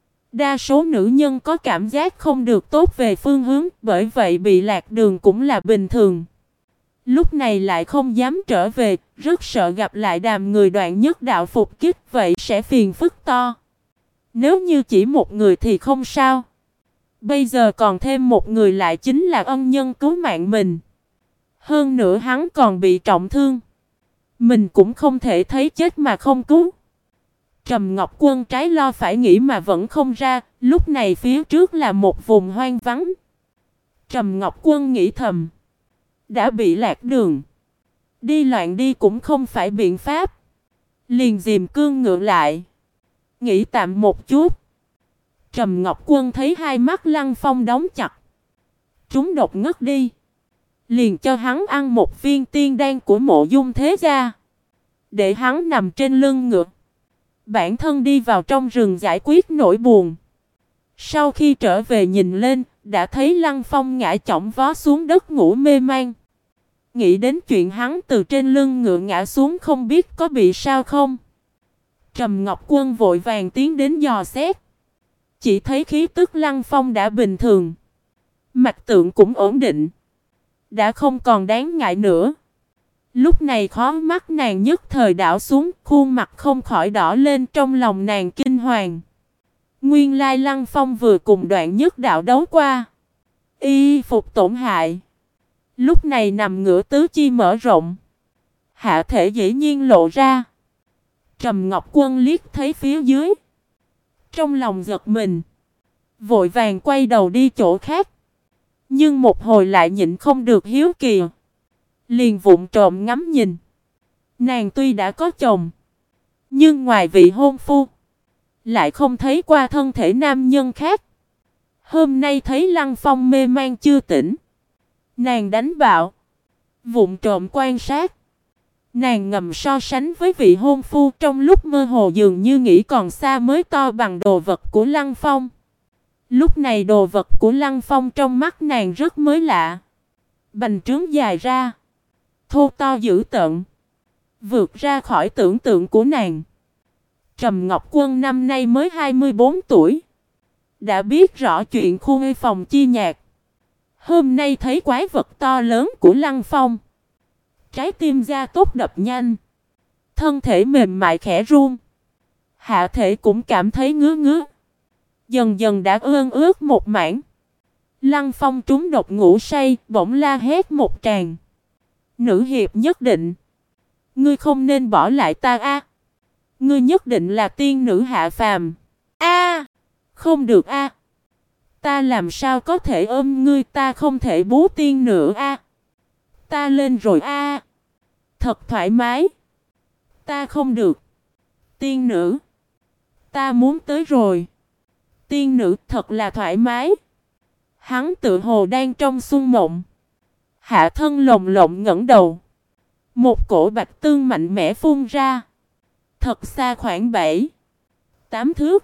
Đa số nữ nhân có cảm giác không được tốt về phương hướng, bởi vậy bị lạc đường cũng là bình thường. Lúc này lại không dám trở về, rất sợ gặp lại đám người Đoạn Nhất Đạo phục kích, vậy sẽ phiền phức to. Nếu như chỉ một người thì không sao. Bây giờ còn thêm một người lại chính là ân nhân cứu mạng mình. Hơn nữa hắn còn bị trọng thương. Mình cũng không thể thấy chết mà không cứu. Trầm Ngọc Quân trái lo phải nghĩ mà vẫn không ra, lúc này phía trước là một vùng hoang vắng. Trầm Ngọc Quân nghĩ thầm, đã bị lạc đường, đi loạn đi cũng không phải biện pháp. Liền dìm cương ngựa lại, nghĩ tạm một chút. Trầm Ngọc Quân thấy hai mắt Lăng Phong đóng chặt, trúng độc ngất đi, liền cho hắn ăn một viên tiên đan của Mộ Dung Thế Gia, để hắn nằm trên lưng ngựa, bản thân đi vào trong rừng giải quyết nỗi buồn. Sau khi trở về nhìn lên, đã thấy Lăng Phong ngã chỏng vó xuống đất ngủ mê man. Nghĩ đến chuyện hắn từ trên lưng ngựa ngã xuống không biết có bị sao không. Trầm Ngọc Quân vội vàng tiến đến dò xét. Chỉ thấy khí tức Lăng Phong đã bình thường, mạch tượng cũng ổn định, đã không còn đáng ngại nữa. Lúc này khóe mắt nàng nhất thời đảo xuống, khuôn mặt không khỏi đỏ lên, trong lòng nàng kinh hoàng. Nguyên lai Lăng Phong vừa cùng Đoạn Nhất Đạo đấu qua, y phục tổn hại, lúc này nằm ngửa tứ chi mở rộng, Hạ thể dĩ nhiên lộ ra. Trầm Ngọc Quân liếc thấy phía dưới, trong lòng giật mình, vội vàng quay đầu đi chỗ khác. Nhưng một hồi lại nhịn không được hiếu kỳ, liền vụng trộm ngắm nhìn. Nàng tuy đã có chồng, nhưng ngoài vị hôn phu, lại không thấy qua thân thể nam nhân khác. Hôm nay thấy Lăng Phong mê man chưa tỉnh, nàng đánh bạo, vụng trộm quan sát. Nàng ngầm so sánh với vị hôn phu, trong lúc mơ hồ dường như nghĩ còn xa mới to bằng đồ vật của Lăng Phong. Lúc này đồ vật của Lăng Phong trong mắt nàng rất mới lạ. Bành trướng dài ra, thô to dữ tợn, vượt ra khỏi tưởng tượng của nàng. Trầm Ngọc Quân năm nay mới 24 tuổi, đã biết rõ chuyện khuê phòng chi nhạc. Hôm nay thấy quái vật to lớn của Lăng Phong, trái tim gia tốc đập nhanh, thân thể mềm mại khẽ run. Hạ thể cũng cảm thấy ngứa ngứa, dần dần đã ướt một mảng. Lăng Phong trúng độc ngủ say, bỗng la hét một tràng. Nữ hiệp nhất định, ngươi không nên bỏ lại ta a. Ngươi nhất định là tiên nữ hạ phàm. A, không được a. Ta làm sao có thể ôm ngươi, ta không thể bú tiên nữa a. Ta lên rồi a. Thật thoải mái. Ta không được. Tiên nữ, ta muốn tới rồi. Tiên nữ thật là thoải mái. Hắn tự hồ đang trong xuân mộng. Hạ thân lồng lộng ngẩng đầu. Một cổ bạch tương mạnh mẽ phun ra. Thật xa khoảng 7-8 thước.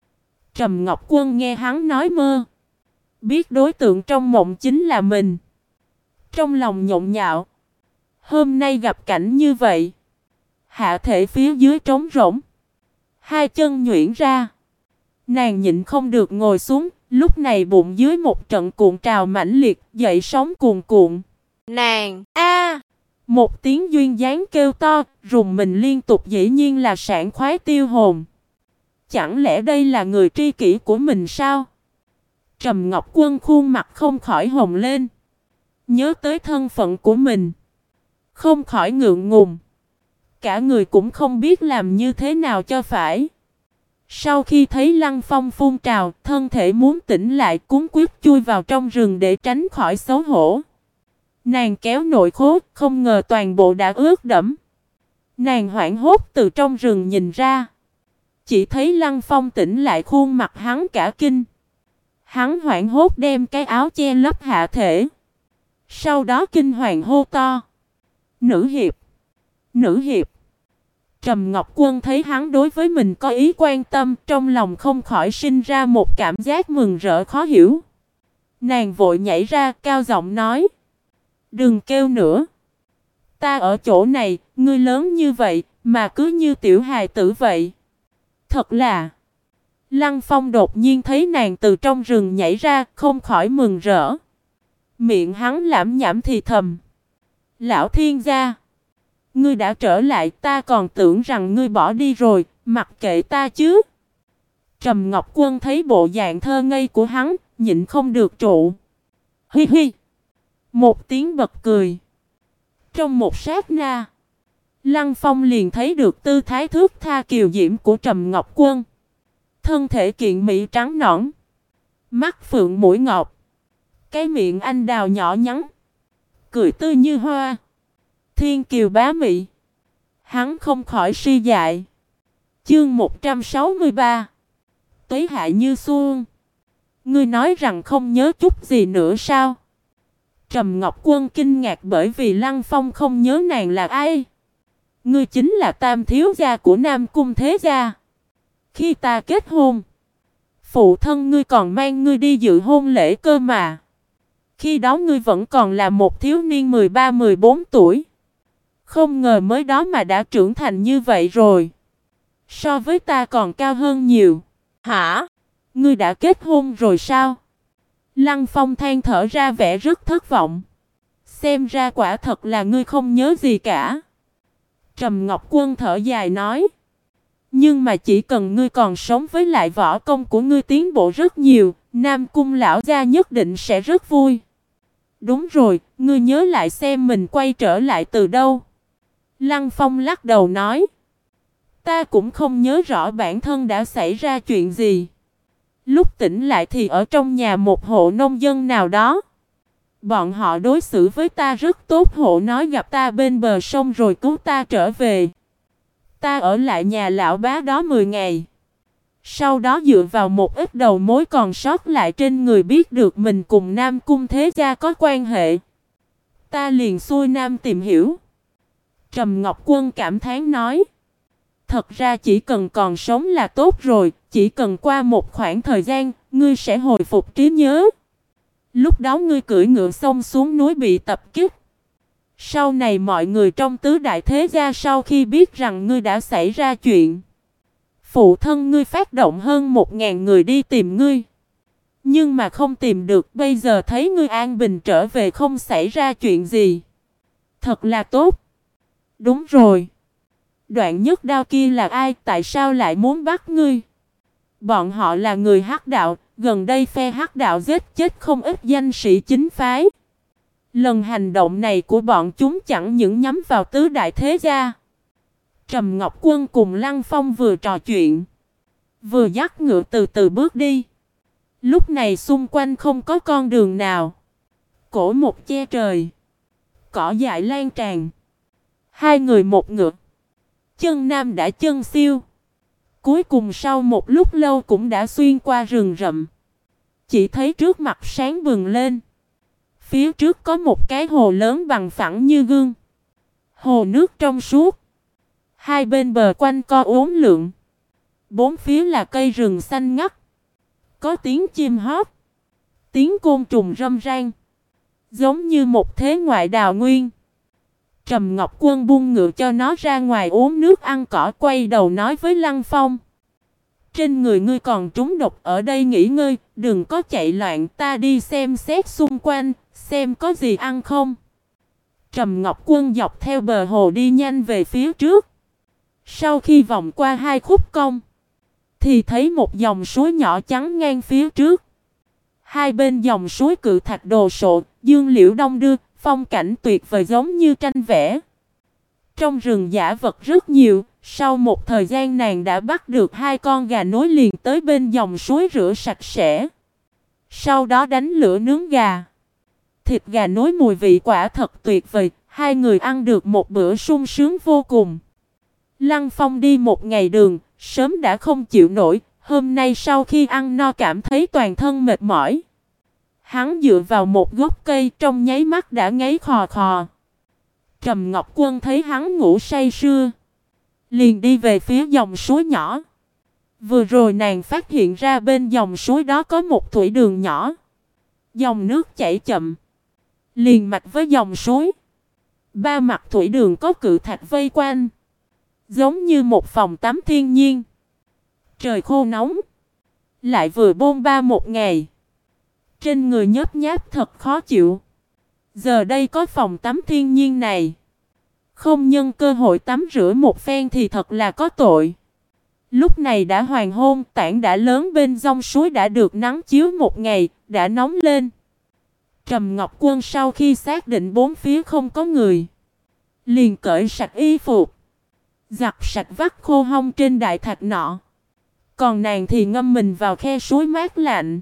Trầm Ngọc Quân nghe hắn nói mơ, biết đối tượng trong mộng chính là mình. Trong lòng nhộn nhạo. Hôm nay gặp cảnh như vậy, hạ thể phía dưới trống rỗng, hai chân nhuyễn ra. Nàng nhịn không được ngồi xuống. Lúc này bụng dưới một trận cuộn trào mãnh liệt, dậy sóng cuồn cuộn. Nàng a, một tiếng duyên dáng kêu to, rùng mình liên tục, dĩ nhiên là sảng khoái tiêu hồn. Chẳng lẽ đây là người tri kỷ của mình sao? Trầm Ngọc Quân khuôn mặt không khỏi hồng lên, nhớ tới thân phận của mình, không khỏi ngượng ngùng. Cả người cũng không biết làm như thế nào cho phải. Sau khi thấy Lăng Phong phun trào, thân thể muốn tỉnh lại, cuống quýt chui vào trong rừng để tránh khỏi xấu hổ. Nàng kéo nội khố, không ngờ toàn bộ đã ướt đẫm. Nàng hoảng hốt từ trong rừng nhìn ra, chỉ thấy Lăng Phong tỉnh lại, khuôn mặt hắn cả kinh. Hắn hoảng hốt đem cái áo che lấp hạ thể, sau đó kinh hoàng hô to: Nữ hiệp! Nữ hiệp! Trầm Ngọc Quân thấy hắn đối với mình có ý quan tâm, trong lòng không khỏi sinh ra một cảm giác mừng rỡ khó hiểu. Nàng vội nhảy ra, cao giọng nói: Đừng kêu nữa. Ta ở chỗ này, ngươi lớn như vậy, mà cứ như tiểu hài tử vậy. Thật là... Lăng Phong đột nhiên thấy nàng từ trong rừng nhảy ra, không khỏi mừng rỡ. Miệng hắn lẩm nhẩm thì thầm: Lão thiên gia, ngươi đã trở lại, ta còn tưởng rằng ngươi bỏ đi rồi, mặc kệ ta chứ. Trầm Ngọc Quân thấy bộ dạng thơ ngây của hắn, nhịn không được trụ. Hi hi! Một tiếng bật cười. Trong một sát na, Lăng Phong liền thấy được tư thái thước tha kiều diễm của Trầm Ngọc Quân. Thân thể kiện mỹ trắng nõn, mắt phượng mũi ngọc, cái miệng anh đào nhỏ nhắn, cười tươi như hoa, thiên kiều bá mị. Hắn không khỏi si dại. Chương 163. Tuế hạ như xuân. Ngươi nói rằng không nhớ chút gì nữa sao? Trầm Ngọc Quân kinh ngạc bởi vì Lăng Phong không nhớ nàng là ai. Ngươi chính là tam thiếu gia của Nam Cung Thế Gia. Khi ta kết hôn, phụ thân ngươi còn mang ngươi đi dự hôn lễ cơ mà. Khi đó ngươi vẫn còn là một thiếu niên 13-14 tuổi. Không ngờ mới đó mà đã trưởng thành như vậy rồi. So với ta còn cao hơn nhiều. Hả? Ngươi đã kết hôn rồi sao? Lăng Phong than thở ra vẻ rất thất vọng. Xem ra quả thật là ngươi không nhớ gì cả. Trầm Ngọc Quân thở dài nói: Nhưng mà chỉ cần ngươi còn sống với lại võ công của ngươi tiến bộ rất nhiều, Nam Cung lão gia nhất định sẽ rất vui. Đúng rồi, ngươi nhớ lại xem mình quay trở lại từ đâu. Lăng Phong lắc đầu nói. Ta cũng không nhớ rõ bản thân đã xảy ra chuyện gì. Lúc tỉnh lại thì ở trong nhà một hộ nông dân nào đó. Bọn họ đối xử với ta rất tốt, hộ nói gặp ta bên bờ sông rồi cứu ta trở về. Ta ở lại nhà lão bá đó 10 ngày. Sau đó dựa vào một ít đầu mối còn sót lại trên người biết được mình cùng Nam Cung Thế Gia có quan hệ. Ta liền xuôi Nam tìm hiểu. Trầm Ngọc Quân cảm thán nói. Thật ra chỉ cần còn sống là tốt rồi, chỉ cần qua một khoảng thời gian, ngươi sẽ hồi phục trí nhớ. Lúc đó ngươi cưỡi ngựa xông xuống núi bị tập kích. Sau này mọi người trong tứ đại thế gia sau khi biết rằng ngươi đã xảy ra chuyện, phụ thân ngươi phát động hơn 1000 người đi tìm ngươi. Nhưng mà không tìm được, bây giờ thấy ngươi an bình trở về không xảy ra chuyện gì. Thật là tốt. Đúng rồi. Đoạn Nhất Đao kia là ai, tại sao lại muốn bắt ngươi? Bọn họ là người Hắc đạo, gần đây phe Hắc đạo giết chết không ít danh sĩ chính phái. Lần hành động này của bọn chúng chẳng những nhắm vào tứ đại thế gia. Trầm Ngọc Quân cùng Lăng Phong vừa trò chuyện, vừa dắt ngựa từ từ bước đi. Lúc này xung quanh không có con đường nào. Cổ một che trời, cỏ dại lan tràn. Hai người một ngựa, chân nam đã chân siêu. Cuối cùng sau một lúc lâu cũng đã xuyên qua rừng rậm. Chỉ thấy trước mặt sáng bừng lên. Phía trước có một cái hồ lớn bằng phẳng như gương. Hồ nước trong suốt. Hai bên bờ quanh co uốn lượn. Bốn phía là cây rừng xanh ngắt. Có tiếng chim hót, tiếng côn trùng râm ran, giống như một thế ngoại đào nguyên. Trầm Ngọc Quân buông ngựa cho nó ra ngoài uống nước ăn cỏ, quay đầu nói với Lăng Phong. Trên người ngươi còn trúng độc, ở đây nghỉ ngơi, đừng có chạy loạn, ta đi xem xét xung quanh, xem có gì ăn không. Trầm Ngọc Quân dọc theo bờ hồ đi nhanh về phía trước. Sau khi vòng qua hai khúc cong, thì thấy một dòng suối nhỏ chắn ngang phía trước. Hai bên dòng suối cự thạch đồ sộ, dương liễu đông đưa, phong cảnh tuyệt vời giống như tranh vẽ. Trong rừng dã vật rất nhiều, sau một thời gian nàng đã bắt được hai con gà nối liền tới bên dòng suối rửa sạch sẽ. Sau đó đánh lửa nướng gà. Thịt gà nối mùi vị quả thật tuyệt vời, hai người ăn được một bữa sung sướng vô cùng. Lăng Phong đi một ngày đường, sớm đã không chịu nổi, hôm nay sau khi ăn no cảm thấy toàn thân mệt mỏi. Hắn dựa vào một gốc cây, trong nháy mắt đã ngáy khò khò. Trầm Ngọc Quân thấy hắn ngủ say sưa, liền đi về phía dòng suối nhỏ. Vừa rồi nàng phát hiện ra bên dòng suối đó có một thủy đường nhỏ. Dòng nước chảy chậm, liền mạch với dòng suối. Ba mặt thủy đường có cự thạch vây quanh, giống như một phòng tắm thiên nhiên. Trời khô nóng, lại vừa bôn ba một ngày, trên người nhớp nháp thật khó chịu. Giờ đây có phòng tắm thiên nhiên này, không nhân cơ hội tắm rửa một phen thì thật là có tội. Lúc này đã hoàng hôn, tảng đã lớn bên dòng suối đã được nắng chiếu một ngày, đã nóng lên. Trầm Ngọc Quân sau khi xác định bốn phía không có người, liền cởi sạch y phục, giặt sạch vắt khô hông trên đại thạch nọ. Còn nàng thì ngâm mình vào khe suối mát lạnh,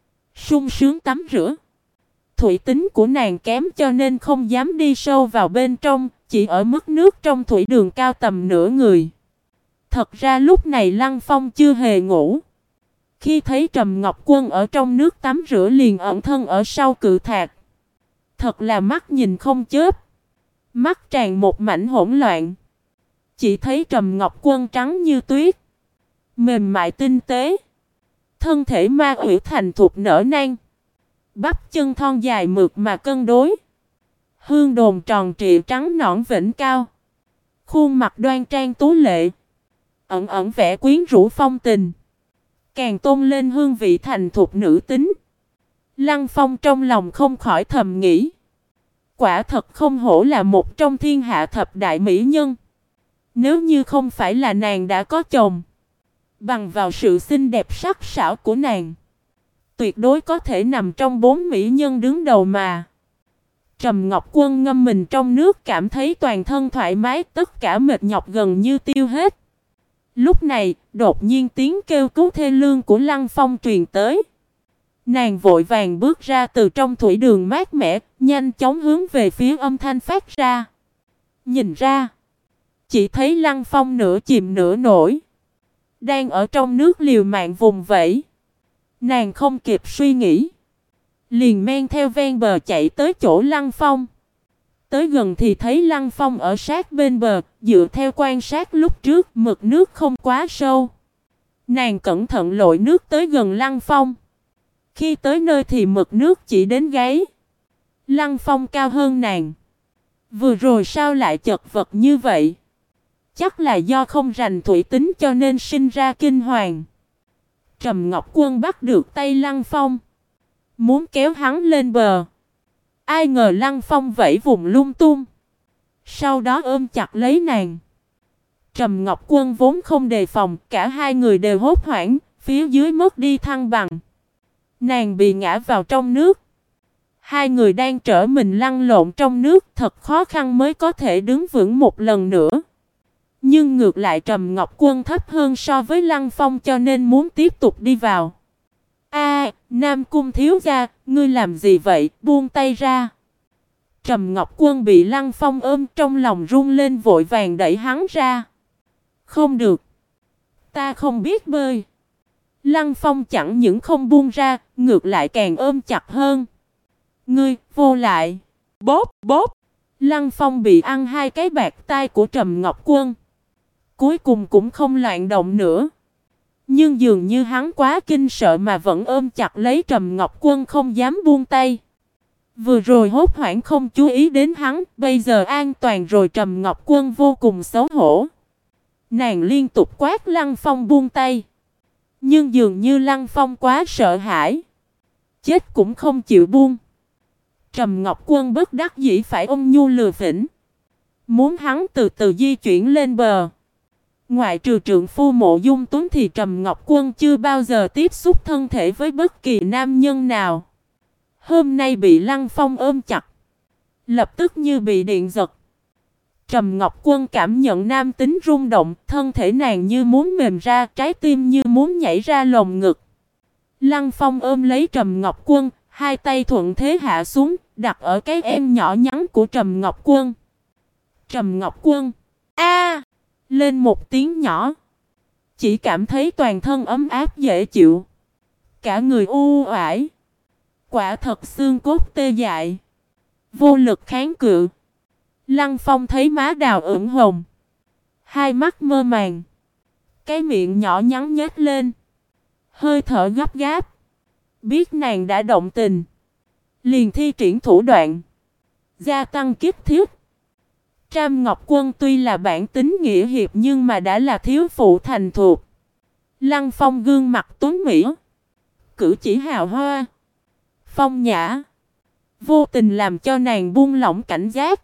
sung sướng tắm rửa. Thủy tính của nàng kém cho nên không dám đi sâu vào bên trong, chỉ ở mức nước trong thủy đường cao tầm nửa người. Thật ra lúc này Lăng Phong chưa hề ngủ. Khi thấy Trầm Ngọc Quân ở trong nước tắm rửa liền ẩn thân ở sau cự thạch. Thật là mắt nhìn không chớp, mắt tràn một mảnh hỗn loạn. Chỉ thấy Trầm Ngọc Quân trắng như tuyết, mềm mại tinh tế, thân thể ma ủy thành thục nở nang, bắp chân thon dài mượt mà cân đối, hương đồn tròn trịa trắng nõn vểnh cao, khuôn mặt đoan trang tú lệ, ẩn ẩn vẻ quyến rũ phong tình, càng tôn lên hương vị thành thục nữ tính. Lăng Phong trong lòng không khỏi thầm nghĩ, quả thật không hổ là một trong thiên hạ thập đại mỹ nhân. Nếu như không phải là nàng đã có chồng, bằng vào sự xinh đẹp sắc sảo của nàng, tuyệt đối có thể nằm trong 4 mỹ nhân đứng đầu mà. Trầm Ngọc Quân ngâm mình trong nước cảm thấy toàn thân thoải mái, tất cả mệt nhọc gần như tiêu hết. Lúc này, đột nhiên tiếng kêu cứu thê lương của Lăng Phong truyền tới. Nàng vội vàng bước ra từ trong thủy đường mát mẻ, nhanh chóng hướng về phía âm thanh phát ra. Nhìn ra, chỉ thấy Lăng Phong nửa chìm nửa nổi, đang ở trong nước liều mạng vùng vẫy. Nàng không kịp suy nghĩ, liền men theo ven bờ chạy tới chỗ Lăng Phong. Tới gần thì thấy Lăng Phong ở sát bên bờ, dựa theo quan sát lúc trước mực nước không quá sâu. Nàng cẩn thận lội nước tới gần Lăng Phong. Khi tới nơi thì mực nước chỉ đến gáy. Lăng Phong cao hơn nàng. Vừa rồi sao lại chật vật như vậy? Chắc là do không rành thủy tính cho nên sinh ra kinh hoàng. Trầm Ngọc Quân bắt được tay Lăng Phong, muốn kéo hắn lên bờ. Ai ngờ Lăng Phong vẫy vùng lung tung, sau đó ôm chặt lấy nàng. Trầm Ngọc Quân vốn không đề phòng, cả hai người đều hốt hoảng, phía dưới mất đi thăng bằng. Nàng bị ngã vào trong nước. Hai người đang trở mình lăn lộn trong nước, thật khó khăn mới có thể đứng vững một lần nữa. Nhưng ngược lại Trầm Ngọc Quân thấp hơn so với Lăng Phong cho nên muốn tiếp tục đi vào. Nam Cung thiếu gia, ngươi làm gì vậy, buông tay ra. Trầm Ngọc Quân bị Lăng Phong ôm, trong lòng run lên vội vàng đẩy hắn ra. Không được, ta không biết bơi. Lăng Phong chẳng những không buông ra, ngược lại càng ôm chặt hơn. Ngươi, vô lại. Bóp, bóp. Lăng Phong bị ăn hai cái bạt tai của Trầm Ngọc Quân. Cuối cùng cũng không loạn động nữa. Nhưng dường như hắn quá kinh sợ mà vẫn ôm chặt lấy Trầm Ngọc Quân không dám buông tay. Vừa rồi hốt hoảng không chú ý đến hắn, bây giờ an toàn rồi. Trầm Ngọc Quân vô cùng xấu hổ. Nàng liên tục quát Lăng Phong buông tay. Nhưng dường như Lăng Phong quá sợ hãi, chết cũng không chịu buông. Trầm Ngọc Quân bất đắc dĩ phải ôm nhu lừa phỉnh, muốn hắn từ từ di chuyển lên bờ. Ngoại trừ trượng phu Mộ Dung Tuấn thì Trầm Ngọc Quân chưa bao giờ tiếp xúc thân thể với bất kỳ nam nhân nào. Hôm nay bị Lăng Phong ôm chặt, lập tức như bị điện giật. Trầm Ngọc Quân cảm nhận nam tính rung động, thân thể nàng như muốn mềm ra, trái tim như muốn nhảy ra lồng ngực. Lăng Phong ôm lấy Trầm Ngọc Quân, hai tay thuận thế hạ xuống, đặt ở cái eo nhỏ nhắn của Trầm Ngọc Quân. Trầm Ngọc Quân lên một tiếng nhỏ, chỉ cảm thấy toàn thân ấm áp dễ chịu, cả người u oải, quả thật xương cốt tê dại, vô lực kháng cự. Lăng Phong thấy má đào ửng hồng, hai mắt mơ màng, cái miệng nhỏ nhắn nhếch lên, hơi thở gấp gáp. Biết nàng đã động tình, liền thi triển thủ đoạn, gia tăng kích thiết. Trầm Ngọc Quân tuy là bản tính nghĩa hiệp nhưng mà đã là thiếu phụ thành thục. Lăng Phong gương mặt tuấn mỹ, cử chỉ hào hoa, phong nhã, vô tình làm cho nàng buông lỏng cảnh giác.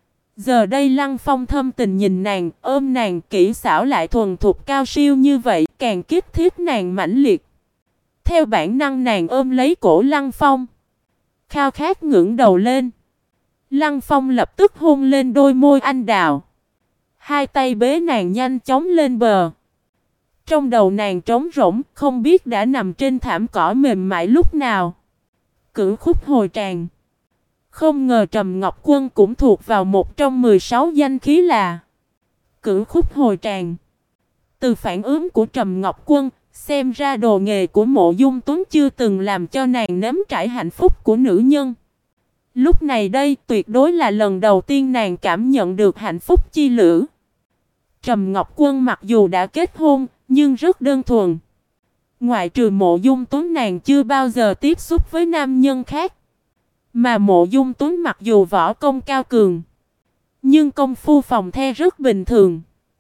Giờ đây Lăng Phong thâm tình nhìn nàng, ôm nàng, kỹ xảo lại thuần thục cao siêu như vậy, càng kích thiết nàng mãnh liệt. Theo bản năng nàng ôm lấy cổ Lăng Phong, khao khát ngẩng đầu lên. Lăng Phong lập tức hôn lên đôi môi anh đào, hai tay bế nàng nhanh chóng lên bờ. Trong đầu nàng trống rỗng, không biết đã nằm trên thảm cỏ mềm mại lúc nào. Cửu khúc hồi tràng. Không ngờ Trầm Ngọc Quân cũng thuộc vào một trong 16 danh khí là cửu khúc hồi tràng. Từ phản ứng của Trầm Ngọc Quân, xem ra đồ nghề của Mộ Dung Tuấn chưa từng làm cho nàng nếm trải hạnh phúc của nữ nhân. Lúc này đây tuyệt đối là lần đầu tiên nàng cảm nhận được hạnh phúc chi lữ. Trầm Ngọc Quân mặc dù đã kết hôn, nhưng rất đơn thuần. Ngoại trừ Mộ Dung Tuấn, nàng chưa bao giờ tiếp xúc với nam nhân khác. Mà Mộ Dung Tuấn mặc dù võ công cao cường, nhưng công phu phòng the rất bình thường.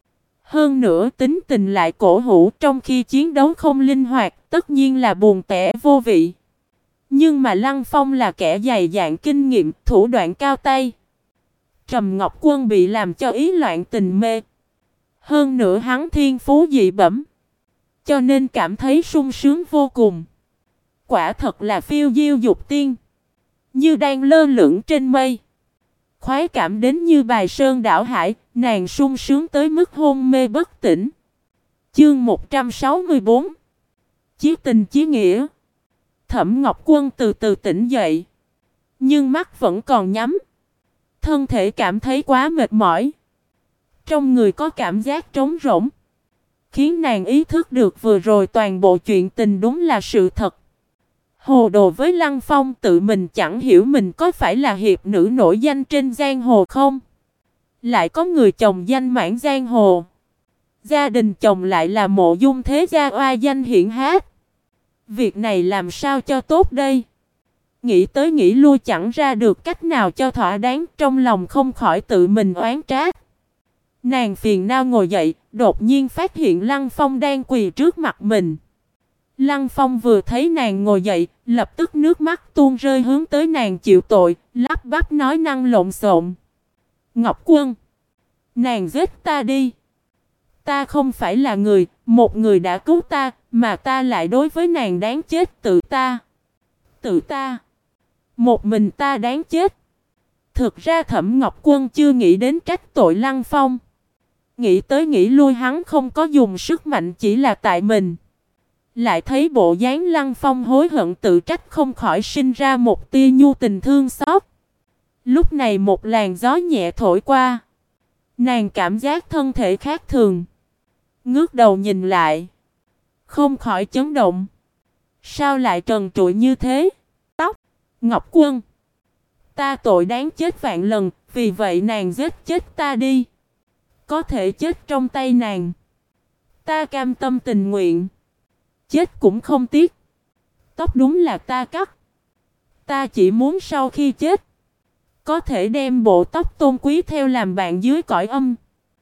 Hơn nữa tính tình lại cổ hủ, trong khi chiến đấu không linh hoạt, tất nhiên là buồn tẻ vô vị. Nhưng mà Lăng Phong là kẻ dày dạn kinh nghiệm, thủ đoạn cao tay. Trầm Ngọc Quân bị làm cho ý loạn tình mê. Hơn nữa hắn thiên phú dị bẩm, cho nên cảm thấy sung sướng vô cùng. Quả thật là phiêu diêu dục tiên. như đang lơ lửng trên mây. Khoái cảm đến như bài sơn đảo hải, nàng sung sướng tới mức hôn mê bất tỉnh. Chương 164. Chí tình chí nghĩa. Thẩm Ngọc Quân từ từ tỉnh dậy, nhưng mắt vẫn còn nhắm. Thân thể cảm thấy quá mệt mỏi, trong người có cảm giác trống rỗng, khiến nàng ý thức được vừa rồi toàn bộ chuyện tình đúng là sự thật. Hồ đồ với Lăng Phong, tự mình chẳng hiểu mình có phải là hiệp nữ nổi danh trên giang hồ không? Lại có người chồng danh mãn giang hồ, gia đình chồng lại là mộ dung thế gia oai danh hiển hách. Việc này làm sao cho tốt đây? Nghĩ tới nghĩ lui chẳng ra được cách nào cho thỏa đáng, trong lòng không khỏi tự mình oán trách. Nàng phiền não ngồi dậy, đột nhiên phát hiện Lăng Phong đang quỳ trước mặt mình. Lăng Phong vừa thấy nàng ngồi dậy, lập tức nước mắt tuôn rơi hướng tới nàng chịu tội, lắp bắp nói năng lộn xộn. Ngọc Quân, nàng giết ta đi. Ta không phải là người, một người đã cứu ta, mà ta lại đối với nàng đáng chết. Tự ta. Một mình ta đáng chết. Thực ra Thẩm Ngọc Quân chưa nghĩ đến trách tội Lăng Phong. Nghĩ tới nghĩ lui hắn không có dùng sức mạnh, chỉ là tại mình. Lại thấy bộ dáng Lăng Phong hối hận tự trách, không khỏi sinh ra một tia nhu tình thương xót. Lúc này một làn gió nhẹ thổi qua, nàng cảm giác thân thể khác thường, ngước đầu nhìn lại, không khỏi chấn động. Sao lại trần trụi như thế? Tóc. Ngọc Quân, ta tội đáng chết vạn lần, vì vậy nàng giết chết ta đi. Có thể chết trong tay nàng, ta cam tâm tình nguyện. Chết cũng không tiếc. Tóc đúng là ta cắt. Ta chỉ muốn sau khi chết, có thể đem bộ tóc tôn quý theo làm bạn dưới cõi âm.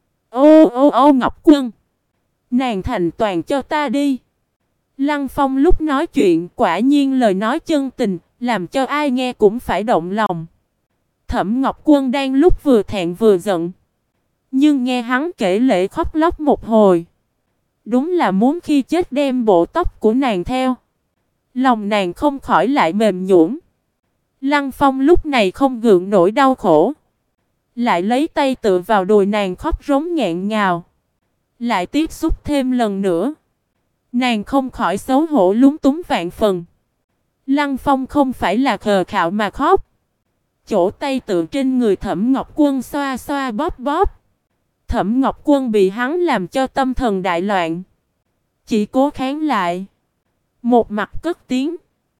Ô Ngọc Quân, nàng thành toàn cho ta đi. Lăng Phong lúc nói chuyện quả nhiên lời nói chân tình, làm cho ai nghe cũng phải động lòng. Thẩm Ngọc Quân đang lúc vừa thẹn vừa giận, nhưng nghe hắn kể lể khóc lóc một hồi, đúng là muốn khi chết đem bộ tóc của nàng theo. Lòng nàng không khỏi lại mềm nhũn. Lăng Phong lúc này không gượng nổi đau khổ, lại lấy tay tựa vào đùi nàng khóc rống nghẹn ngào. Lại tiếp xúc thêm lần nữa, nàng không khỏi xấu hổ lúng túng vạn phần. Lăng Phong không phải là khờ khạo mà khóc, chỗ tay tựa trên người Thẩm Ngọc Quân xoa xoa bóp bóp. Thẩm Ngọc Quân bị hắn làm cho tâm thần đại loạn, chỉ cố kháng lại, một mặt cất tiếng.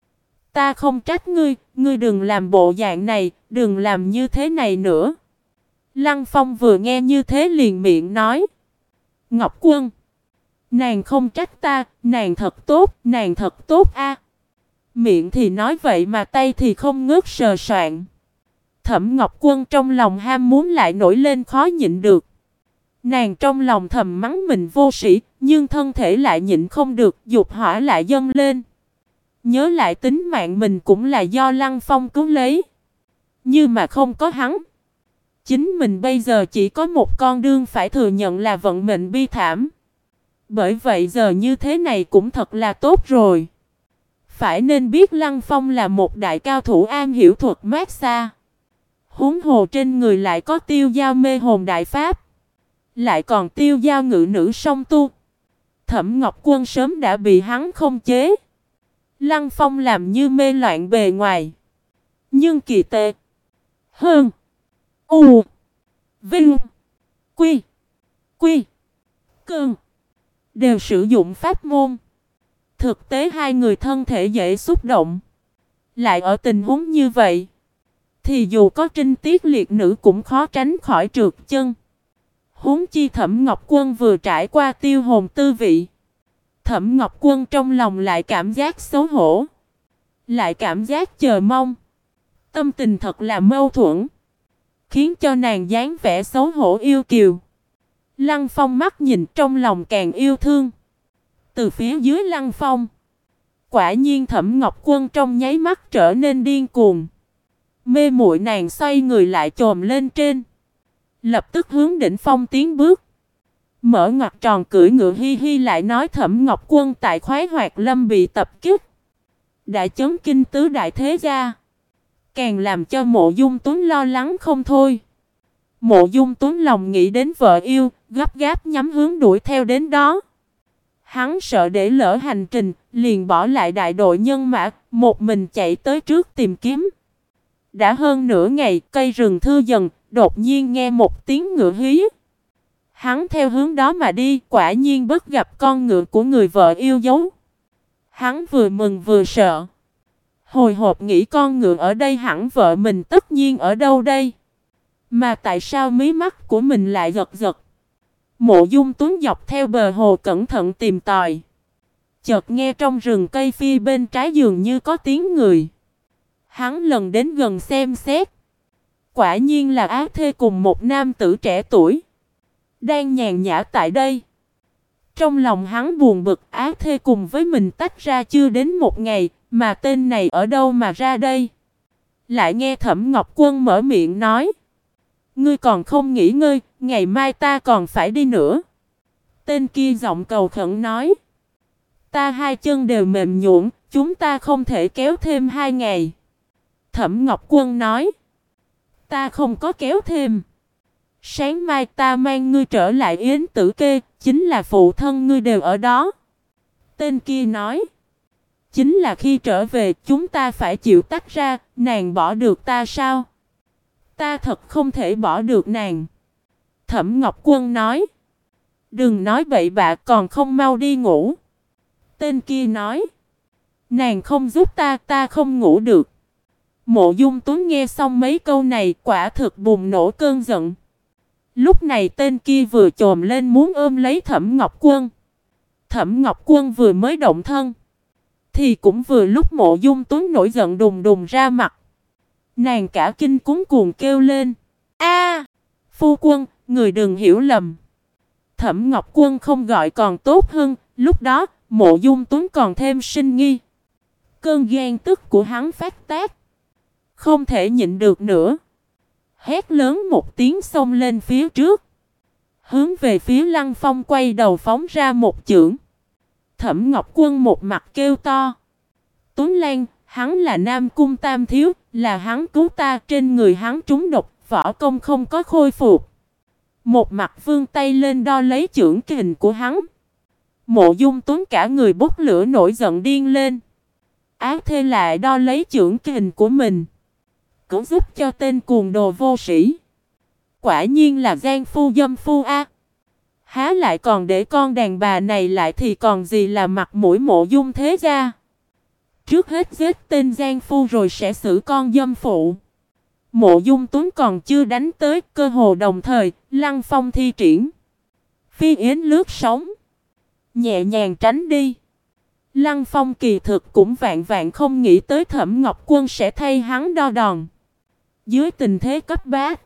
Ta không trách ngươi, ngươi đừng làm bộ dạng này, đừng làm như thế này nữa. Lăng Phong vừa nghe như thế liền miệng nói. Ngọc Quân, nàng không trách ta, nàng thật tốt a. Miệng thì nói vậy mà tay thì không ngớt sờ soạng. Thẩm Ngọc Quân trong lòng ham muốn lại nổi lên khó nhịn được. Nàng trong lòng thầm mắng mình vô sĩ, nhưng thân thể lại nhịn không được, dục hỏa lại dâng lên. Nhớ lại tính mạng mình cũng là do Lăng Phong cứu lấy. Nhưng mà không có hắn, chính mình bây giờ chỉ có một con đường phải thừa nhận là vận mệnh bi thảm. Bởi vậy giờ như thế này cũng thật là tốt rồi. Phải nên biết Lăng Phong là một đại cao thủ am hiểu thuật massage. Huống hồ trên người lại có tiêu giao mê hồn đại pháp, lại còn tiêu giao ngự nữ song tu. Thẩm Ngọc Quân sớm đã bị hắn không chế. Lăng Phong làm như mê loạn bề ngoài, nhưng kỳ tệ hơn. U Vinh Quy Quy Cơn đều sử dụng pháp môn. Thực tế hai người thân thể dễ xúc động. Lại ở tình huống như vậy, thì dù có trinh tiết liệt nữ cũng khó tránh khỏi trượt chân. Huống chi Thẩm Ngọc Quân vừa trải qua tiêu hồn tư vị. Thẩm Ngọc Quân trong lòng lại cảm giác xấu hổ, lại cảm giác chờ mong. Tâm tình thật là mâu thuẫn, khiến cho nàng dáng vẻ xấu hổ yêu kiều. Lăng Phong mắt nhìn trong lòng càng yêu thương. Từ phía dưới Lăng Phong, quả nhiên Thẩm Ngọc Quân trong nháy mắt trở nên điên cuồng. Mê muội nàng xoay người lại chồm lên trên, lập tức hướng đỉnh phong tiến bước. Mở ngoặt tròn cưỡi ngựa hi hi lại nói Thẩm Ngọc Quân tại Khoái Hoạt Lâm bị tập kích, đã chấn kinh tứ đại thế gia. càng làm cho Mộ Dung Tuấn lo lắng không thôi. Mộ Dung Tuấn lòng nghĩ đến vợ yêu, gấp gáp nhắm hướng đuổi theo đến đó. Hắn sợ để lỡ hành trình, liền bỏ lại đại đội nhân mã, một mình chạy tới trước tìm kiếm. Đã hơn nửa ngày, cây rừng thưa dần, đột nhiên nghe một tiếng ngựa hí. Hắn theo hướng đó mà đi, quả nhiên bất gặp con ngựa của người vợ yêu dấu. Hắn vừa mừng vừa sợ. Hồi hộp nghĩ con ngựa ở đây hẳn vợ mình tất nhiên ở đâu đây. Mà tại sao mí mắt của mình lại giật giật? Mộ Dung Tuấn dọc theo bờ hồ cẩn thận tìm tòi. Chợt nghe trong rừng cây phía bên trái dường như có tiếng người. Hắn lần đến gần xem xét. Quả nhiên là Ác Thê cùng một nam tử trẻ tuổi đang nhàn nhã tại đây. Trong lòng hắn buồn bực, Ác Thê cùng với mình tách ra chưa đến một ngày, mà tên này ở đâu mà ra đây? Lại nghe Thẩm Ngọc Quân mở miệng nói: "Ngươi còn không nghỉ ngơi, ngày mai ta còn phải đi nữa." Tên kia giọng cầu khẩn nói: "Ta hai chân đều mềm nhũn, chúng ta không thể kéo thêm 2 ngày." Thẩm Ngọc Quân nói: "Ta không có kéo thêm. Sáng mai ta mang ngươi trở lại Yến Tử Kê, chính là phụ thân ngươi đều ở đó." Tên kia nói: "Chính là khi trở về chúng ta phải chịu tách ra, nàng bỏ được ta sao?" "Ta thật không thể bỏ được nàng." Thẩm Ngọc Quân nói: "Đừng nói bậy bạ, còn không mau đi ngủ." Tên kia nói: "Nàng không giúp ta, ta không ngủ được." Mộ Dung Tuấn nghe xong mấy câu này quả thực bùng nổ cơn giận. Lúc này tên kia vừa chồm lên muốn ôm lấy Thẩm Ngọc Quân. Thẩm Ngọc Quân vừa mới động thân, thì cũng vừa lúc Mộ Dung Tuấn nổi giận đùng đùng ra mặt. Nàng cả kinh cuống cuồng kêu lên: "A, phu quân, người đừng hiểu lầm." Thẩm Ngọc Quân không gọi còn tốt hơn, lúc đó Mộ Dung Tuấn còn thêm sinh nghi. Cơn ghen tức của hắn phát tác, không thể nhịn được nữa, hét lớn một tiếng xông lên phía trước, hướng về phía Lăng Phong quay đầu phóng ra một chưởng. Thẩm Ngọc Quân một mặt kêu to: "Tuấn Lan, hắn là Nam Cung Tam Thiếu, là hắn cứu ta, trên người hắn trúng độc, võ công không có khôi phục." Một mặt vươn tay lên đo lấy chưởng kình của hắn. Mộ Dung Tuấn cả người bốc lửa nổi giận điên lên. Ác Thê lại đo lấy chưởng kình của mình, cứu giúp cho tên cuồng đồ vô sĩ. Quả nhiên là gian phu dâm phu a. Há lại còn để con đàn bà này lại thì còn gì là mặt mũi Mộ Dung thế gia. Trước hết giết tên gian phu rồi sẽ xử con dâm phụ. Mộ Dung Tuấn còn chưa đánh tới, cơ hồ đồng thời, Lăng Phong thi triển Phi Yến lướt sóng, nhẹ nhàng tránh đi. Lăng Phong kỳ thực cũng vạn vạn không nghĩ tới Thẩm Ngọc Quân sẽ thay hắn đo đòn. Dưới tình thế cấp bách,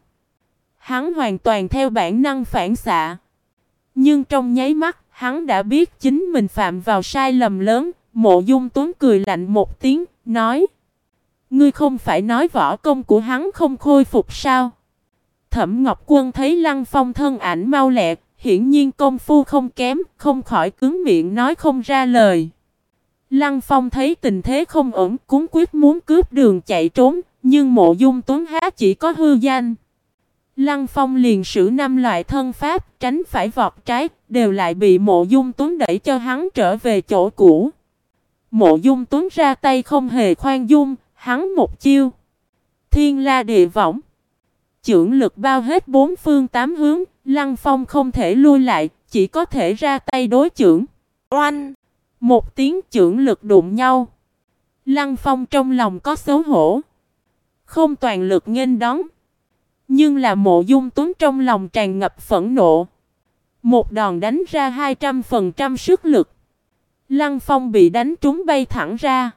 hắn hoàn toàn theo bản năng phản xạ. Nhưng trong nháy mắt, hắn đã biết chính mình phạm vào sai lầm lớn. Mộ Dung Tuấn cười lạnh một tiếng, nói: "Ngươi không phải nói võ công của hắn không khôi phục sao?" Thẩm Ngọc Quân thấy Lăng Phong thân ảnh mau lẹ, hiển nhiên công phu không kém, không khỏi cứng miệng nói không ra lời. Lăng Phong thấy tình thế không ổn, cuống quýt muốn cướp đường chạy trốn, nhưng Mộ Dung Tuấn há chỉ có hư danh. Lăng Phong liền sử 5 loại thân pháp, tránh phải vọt trái, đều lại bị Mộ Dung Tuấn đẩy cho hắn trở về chỗ cũ. Mộ Dung Tuấn ra tay không hề khoan dung, hắn một chiêu Thiên La Địa Võng, chưởng lực bao hết 4 phương 8 hướng, Lăng Phong không thể lui lại, chỉ có thể ra tay đối chưởng. Oanh! Một tiếng chưởng lực đụng nhau. Lăng Phong trong lòng có xấu hổ, không toàn lực nghênh đón. Nhưng là Mộ Dung Tuấn trong lòng tràn ngập phẫn nộ. Một đòn đánh ra 200% sức lực. Lăng Phong bị đánh trúng bay thẳng ra.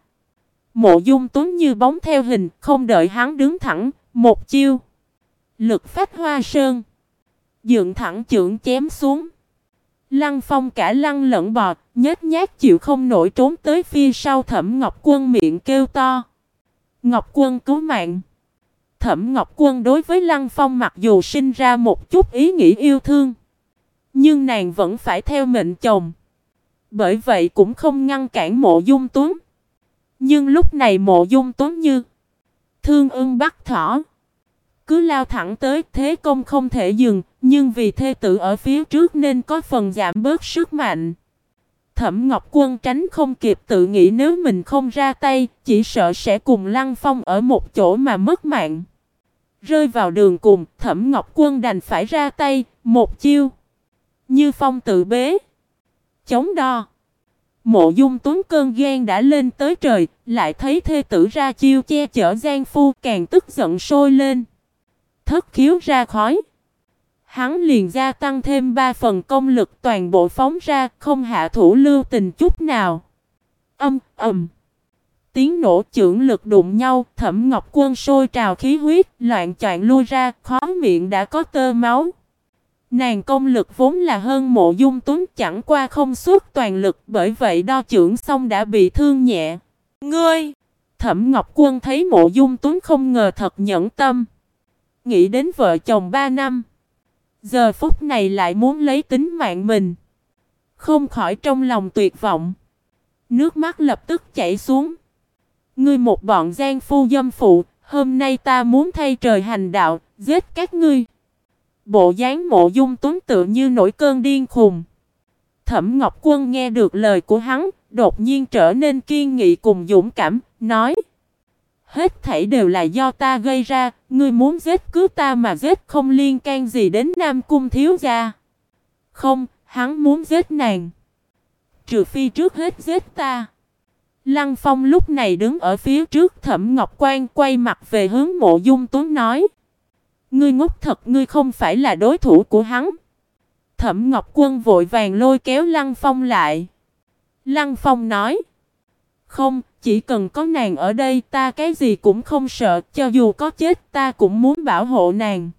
Mộ Dung Tuấn như bóng theo hình, không đợi hắn đứng thẳng, một chiêu lực phách hoa sơn, dựng thẳng chưởng chém xuống. Lăng Phong cả lăn lẫn bò, nhếch nhác chịu không nổi trốn tới phía sau Thẩm Ngọc Quân, miệng kêu to: "Ngọc Quân cứu mạng!" Thẩm Ngọc Quân đối với Lăng Phong mặc dù sinh ra một chút ý nghĩ yêu thương, nhưng nàng vẫn phải theo mệnh chồng, bởi vậy cũng không ngăn cản Mộ Dung Tuấn. Nhưng lúc này Mộ Dung Tuấn như Thương ưng bắt thỏ. Cứ lao thẳng tới, thế công không thể dừng, nhưng vì thê tử ở phía trước nên có phần giảm bớt sức mạnh. Thẩm Ngọc Quân tránh không kịp, tự nghĩ nếu mình không ra tay, chỉ sợ sẽ cùng Lăng Phong ở một chỗ mà mất mạng. Rơi vào đường cùng, Thẩm Ngọc Quân đành phải ra tay, một chiêu. Như phong tự bế. Chống đo. Mộ Dung Tuấn cơn ghen đã lên tới trời, lại thấy thê tử ra chiêu che chở Giang Phu, càng tức giận sôi lên. Thất khiếu ra khói. Hắn liền gia tăng thêm 3 phần công lực, toàn bộ phóng ra, không hạ thủ lưu tình chút nào. Tiếng nổ chưởng lực đụng nhau, Thẩm Ngọc Quân sôi trào khí huyết, loạn choạng lui ra, khóe miệng đã có tơ máu. Nàng công lực vốn là hơn Mộ Dung Tuấn, chẳng qua không xuất toàn lực, bởi vậy đo chưởng xong đã bị thương nhẹ. Ngươi! Thẩm Ngọc Quân thấy Mộ Dung Tuấn không ngờ thật nhẫn tâm. Nghĩ đến vợ chồng 3 năm. Giờ phút này lại muốn lấy tính mạng mình. Không khỏi trong lòng tuyệt vọng. Nước mắt lập tức chảy xuống. Ngươi một bọn gian phu dâm phụ, hôm nay ta muốn thay trời hành đạo, giết các ngươi. Bộ dáng Mộ Dung Tuấn tự như nổi cơn điên khùng. Thẩm Ngọc Quân nghe được lời của hắn, đột nhiên trở nên kiên nghị cùng dũng cảm, nói: hết thảy đều là do ta gây ra, ngươi muốn giết cứ ta mà giết, không liên can gì đến Nam Cung thiếu gia. Không, hắn muốn giết nàng. Trừ phi trước hết giết ta. Lăng Phong lúc này đứng ở phía trước Thẩm Ngọc Quan, quay mặt về hướng Mộ Dung Tuấn nói: ngươi ngốc thật, ngươi không phải là đối thủ của hắn. Thẩm Ngọc Quân vội vàng lôi kéo Lăng Phong lại. Lăng Phong nói: không, chỉ cần có nàng ở đây ta cái gì cũng không sợ, cho dù có chết ta cũng muốn bảo hộ nàng.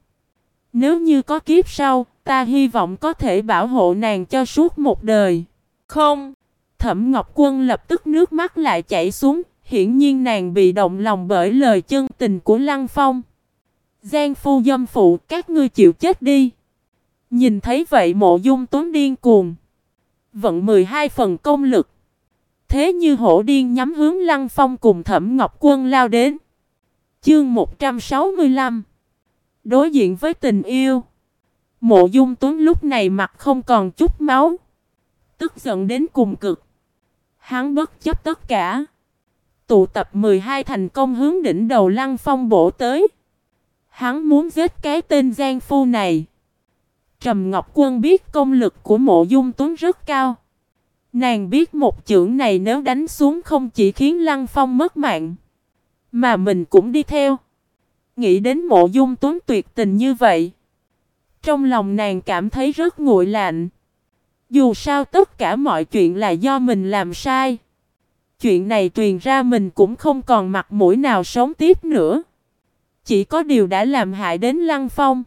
Nếu như có kiếp sau, ta hy vọng có thể bảo hộ nàng cho suốt một đời. Không! Thẩm Ngọc Quân lập tức nước mắt lại chảy xuống, hiển nhiên nàng bị động lòng bởi lời chân tình của Lăng Phong. Giang phu dâm phụ, các ngươi chịu chết đi. Nhìn thấy vậy Mộ Dung Tuấn điên cuồng. Vận 12 phần công lực. Thế như hổ điên nhắm hướng Lăng Phong cùng Thẩm Ngọc Quân lao đến. Chương 165. Đối diện với tình yêu. Mộ Dung Tuấn lúc này mặt không còn chút máu. Tức giận đến cùng cực. Hắn bất chấp tất cả. Tụ tập 12 thành công hướng đỉnh đầu Lăng Phong bổ tới. Hắn muốn giết cái tên gian phu này. Trầm Ngọc Quân biết công lực của Mộ Dung Tuấn rất cao. Nàng biết một chưởng này nếu đánh xuống không chỉ khiến Lăng Phong mất mạng, mà mình cũng đi theo. Nghĩ đến Mộ Dung Tuấn tuyệt tình như vậy, trong lòng nàng cảm thấy rất nguội lạnh. Dù sao tất cả mọi chuyện là do mình làm sai. Chuyện này truyền ra mình cũng không còn mặt mũi nào sống tiếp nữa. Chỉ có điều đã làm hại đến Lăng Phong.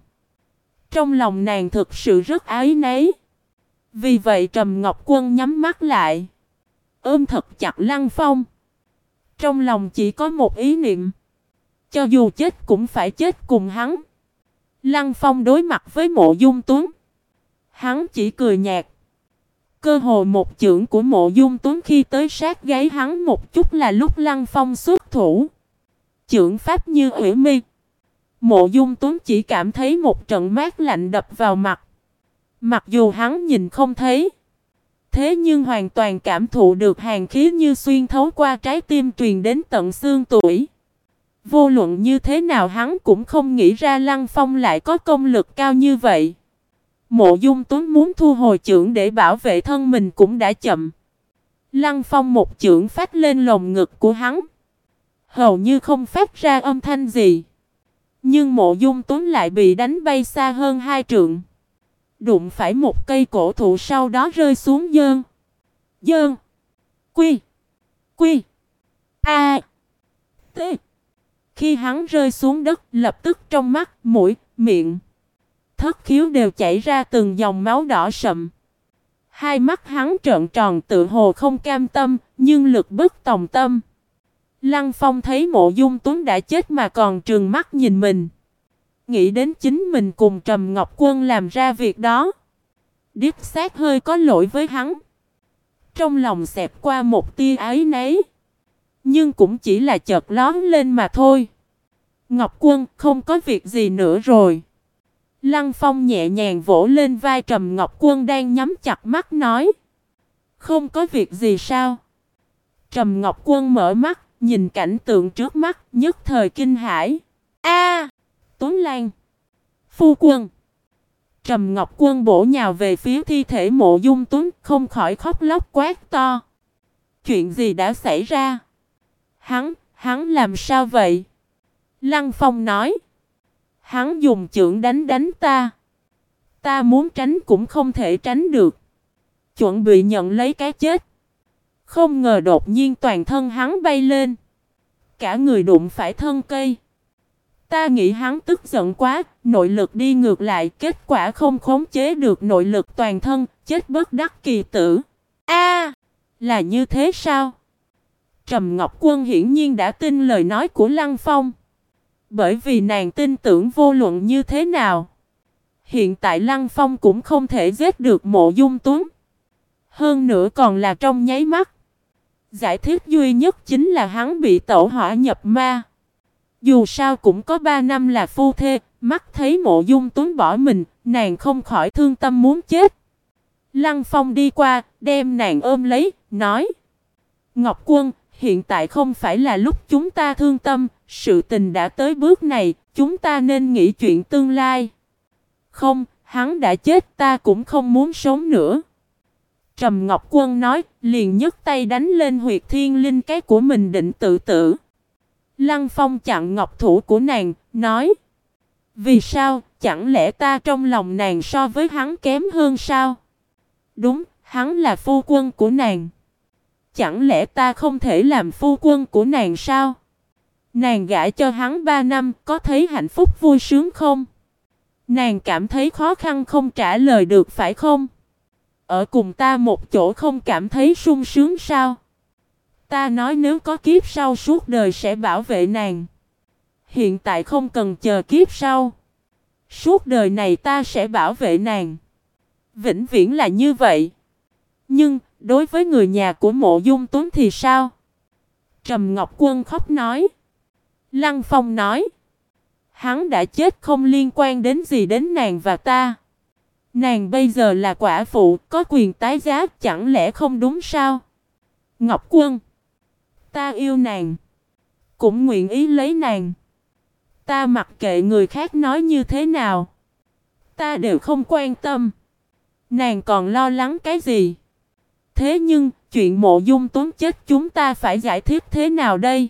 Trong lòng nàng thực sự rất áy náy. Vì vậy Trầm Ngọc Quân nhắm mắt lại, ôm thật chặt Lăng Phong. Trong lòng chỉ có một ý niệm. Cho dù chết cũng phải chết cùng hắn. Lăng Phong đối mặt với Mộ Dung Tuấn. Hắn chỉ cười nhạt. Cơ hồ một chưởng của Mộ Dung Tuấn khi tới sát gáy hắn một chút là lúc Lăng Phong xuất thủ. Chưởng pháp như ủy mi. Mộ Dung Tuấn chỉ cảm thấy một trận mát lạnh đập vào mặt. Mặc dù hắn nhìn không thấy, thế nhưng hoàn toàn cảm thụ được hàn khí như xuyên thấu qua trái tim truyền đến tận xương tủy. Vô luận như thế nào hắn cũng không nghĩ ra Lăng Phong lại có công lực cao như vậy. Mộ Dung Tuấn muốn thu hồi chưởng để bảo vệ thân mình cũng đã chậm. Lăng Phong một chưởng phát lên lồng ngực của hắn. Hầu như không phát ra âm thanh gì. Nhưng Mộ Dung Tuấn lại bị đánh bay xa hơn 2 trượng. Đụng phải một cây cổ thụ sau đó rơi xuống dơn. Quy. T. Khi hắn rơi xuống đất, lập tức trong mắt, mũi, miệng, thất khiếu đều chảy ra từng dòng máu đỏ sậm. Hai mắt hắn trợn tròn tự hồ không cam tâm, nhưng lực bất tòng tâm. Lăng Phong thấy Mộ Dung Tuấn đã chết mà còn trừng mắt nhìn mình. Nghĩ đến chính mình cùng Trầm Ngọc Quân làm ra việc đó. Điếp xác hơi có lỗi với hắn. Trong lòng xẹt qua một tia áy náy. Nhưng cũng chỉ là chợt lóe lên mà thôi. Ngọc Quân, không có việc gì nữa rồi. Lăng Phong nhẹ nhàng vỗ lên vai Trầm Ngọc Quân đang nhắm chặt mắt nói. Không có việc gì sao? Trầm Ngọc Quân mở mắt, nhìn cảnh tượng trước mắt, nhất thời kinh hãi. A, Tuấn Lan, phu quân. Trầm Ngọc Quân bổ nhào về phía thi thể Mộ Dung Tuấn, không khỏi khóc lóc quát to. Chuyện gì đã xảy ra? Hắn làm sao vậy? Lăng Phong nói. Hắn dùng chưởng đánh ta. Ta muốn tránh cũng không thể tránh được. Chuẩn bị nhận lấy cái chết. Không ngờ đột nhiên toàn thân hắn bay lên. Cả người đụng phải thân cây. Ta nghĩ hắn tức giận quá, nội lực đi ngược lại, kết quả không khống chế được nội lực toàn thân, chết bất đắc kỳ tử. A, là như thế sao? Trầm Ngọc Quân hiển nhiên đã tin lời nói của Lăng Phong. Bởi vì nàng tin tưởng vô luận như thế nào, hiện tại Lăng Phong cũng không thể giết được Mộ Dung Tuấn. Hơn nữa còn là trong nháy mắt. Giải thích duy nhất chính là hắn bị tẩu hỏa nhập ma. Dù sao cũng có 3 năm là phu thê, mắt thấy Mộ Dung Tuấn bỏ mình, nàng không khỏi thương tâm muốn chết. Lăng Phong đi qua, đem nàng ôm lấy, nói. Ngọc Quân, hiện tại không phải là lúc chúng ta thương tâm, sự tình đã tới bước này, chúng ta nên nghĩ chuyện tương lai. Không, hắn đã chết, ta cũng không muốn sống nữa. Trầm Ngọc Quân nói, liền nhấc tay đánh lên huyệt thiên linh cái của mình định tự tử. Lăng Phong chặn ngọc thủ của nàng, nói. Vì sao, chẳng lẽ ta trong lòng nàng so với hắn kém hơn sao? Đúng, hắn là phu quân của nàng. Chẳng lẽ ta không thể làm phu quân của nàng sao? Nàng gả cho hắn 3 năm, có thấy hạnh phúc vui sướng không? Nàng cảm thấy khó khăn không trả lời được phải không? Ở cùng ta một chỗ không cảm thấy sung sướng sao? Ta nói nếu có kiếp sau suốt đời sẽ bảo vệ nàng. Hiện tại không cần chờ kiếp sau. Suốt đời này ta sẽ bảo vệ nàng. Vĩnh viễn là như vậy. Nhưng, đối với người nhà của Mộ Dung Tuấn thì sao? Trầm Ngọc Quân khóc nói. Lăng Phong nói. Hắn đã chết không liên quan đến gì đến nàng và ta. Nàng bây giờ là quả phụ, có quyền tái giá, chẳng lẽ không đúng sao? Ngọc Quân. Ta yêu nàng. Cũng nguyện ý lấy nàng. Ta mặc kệ người khác nói như thế nào. Ta đều không quan tâm. Nàng còn lo lắng cái gì? Thế nhưng, chuyện Mộ Dung Tuấn chết chúng ta phải giải thích thế nào đây?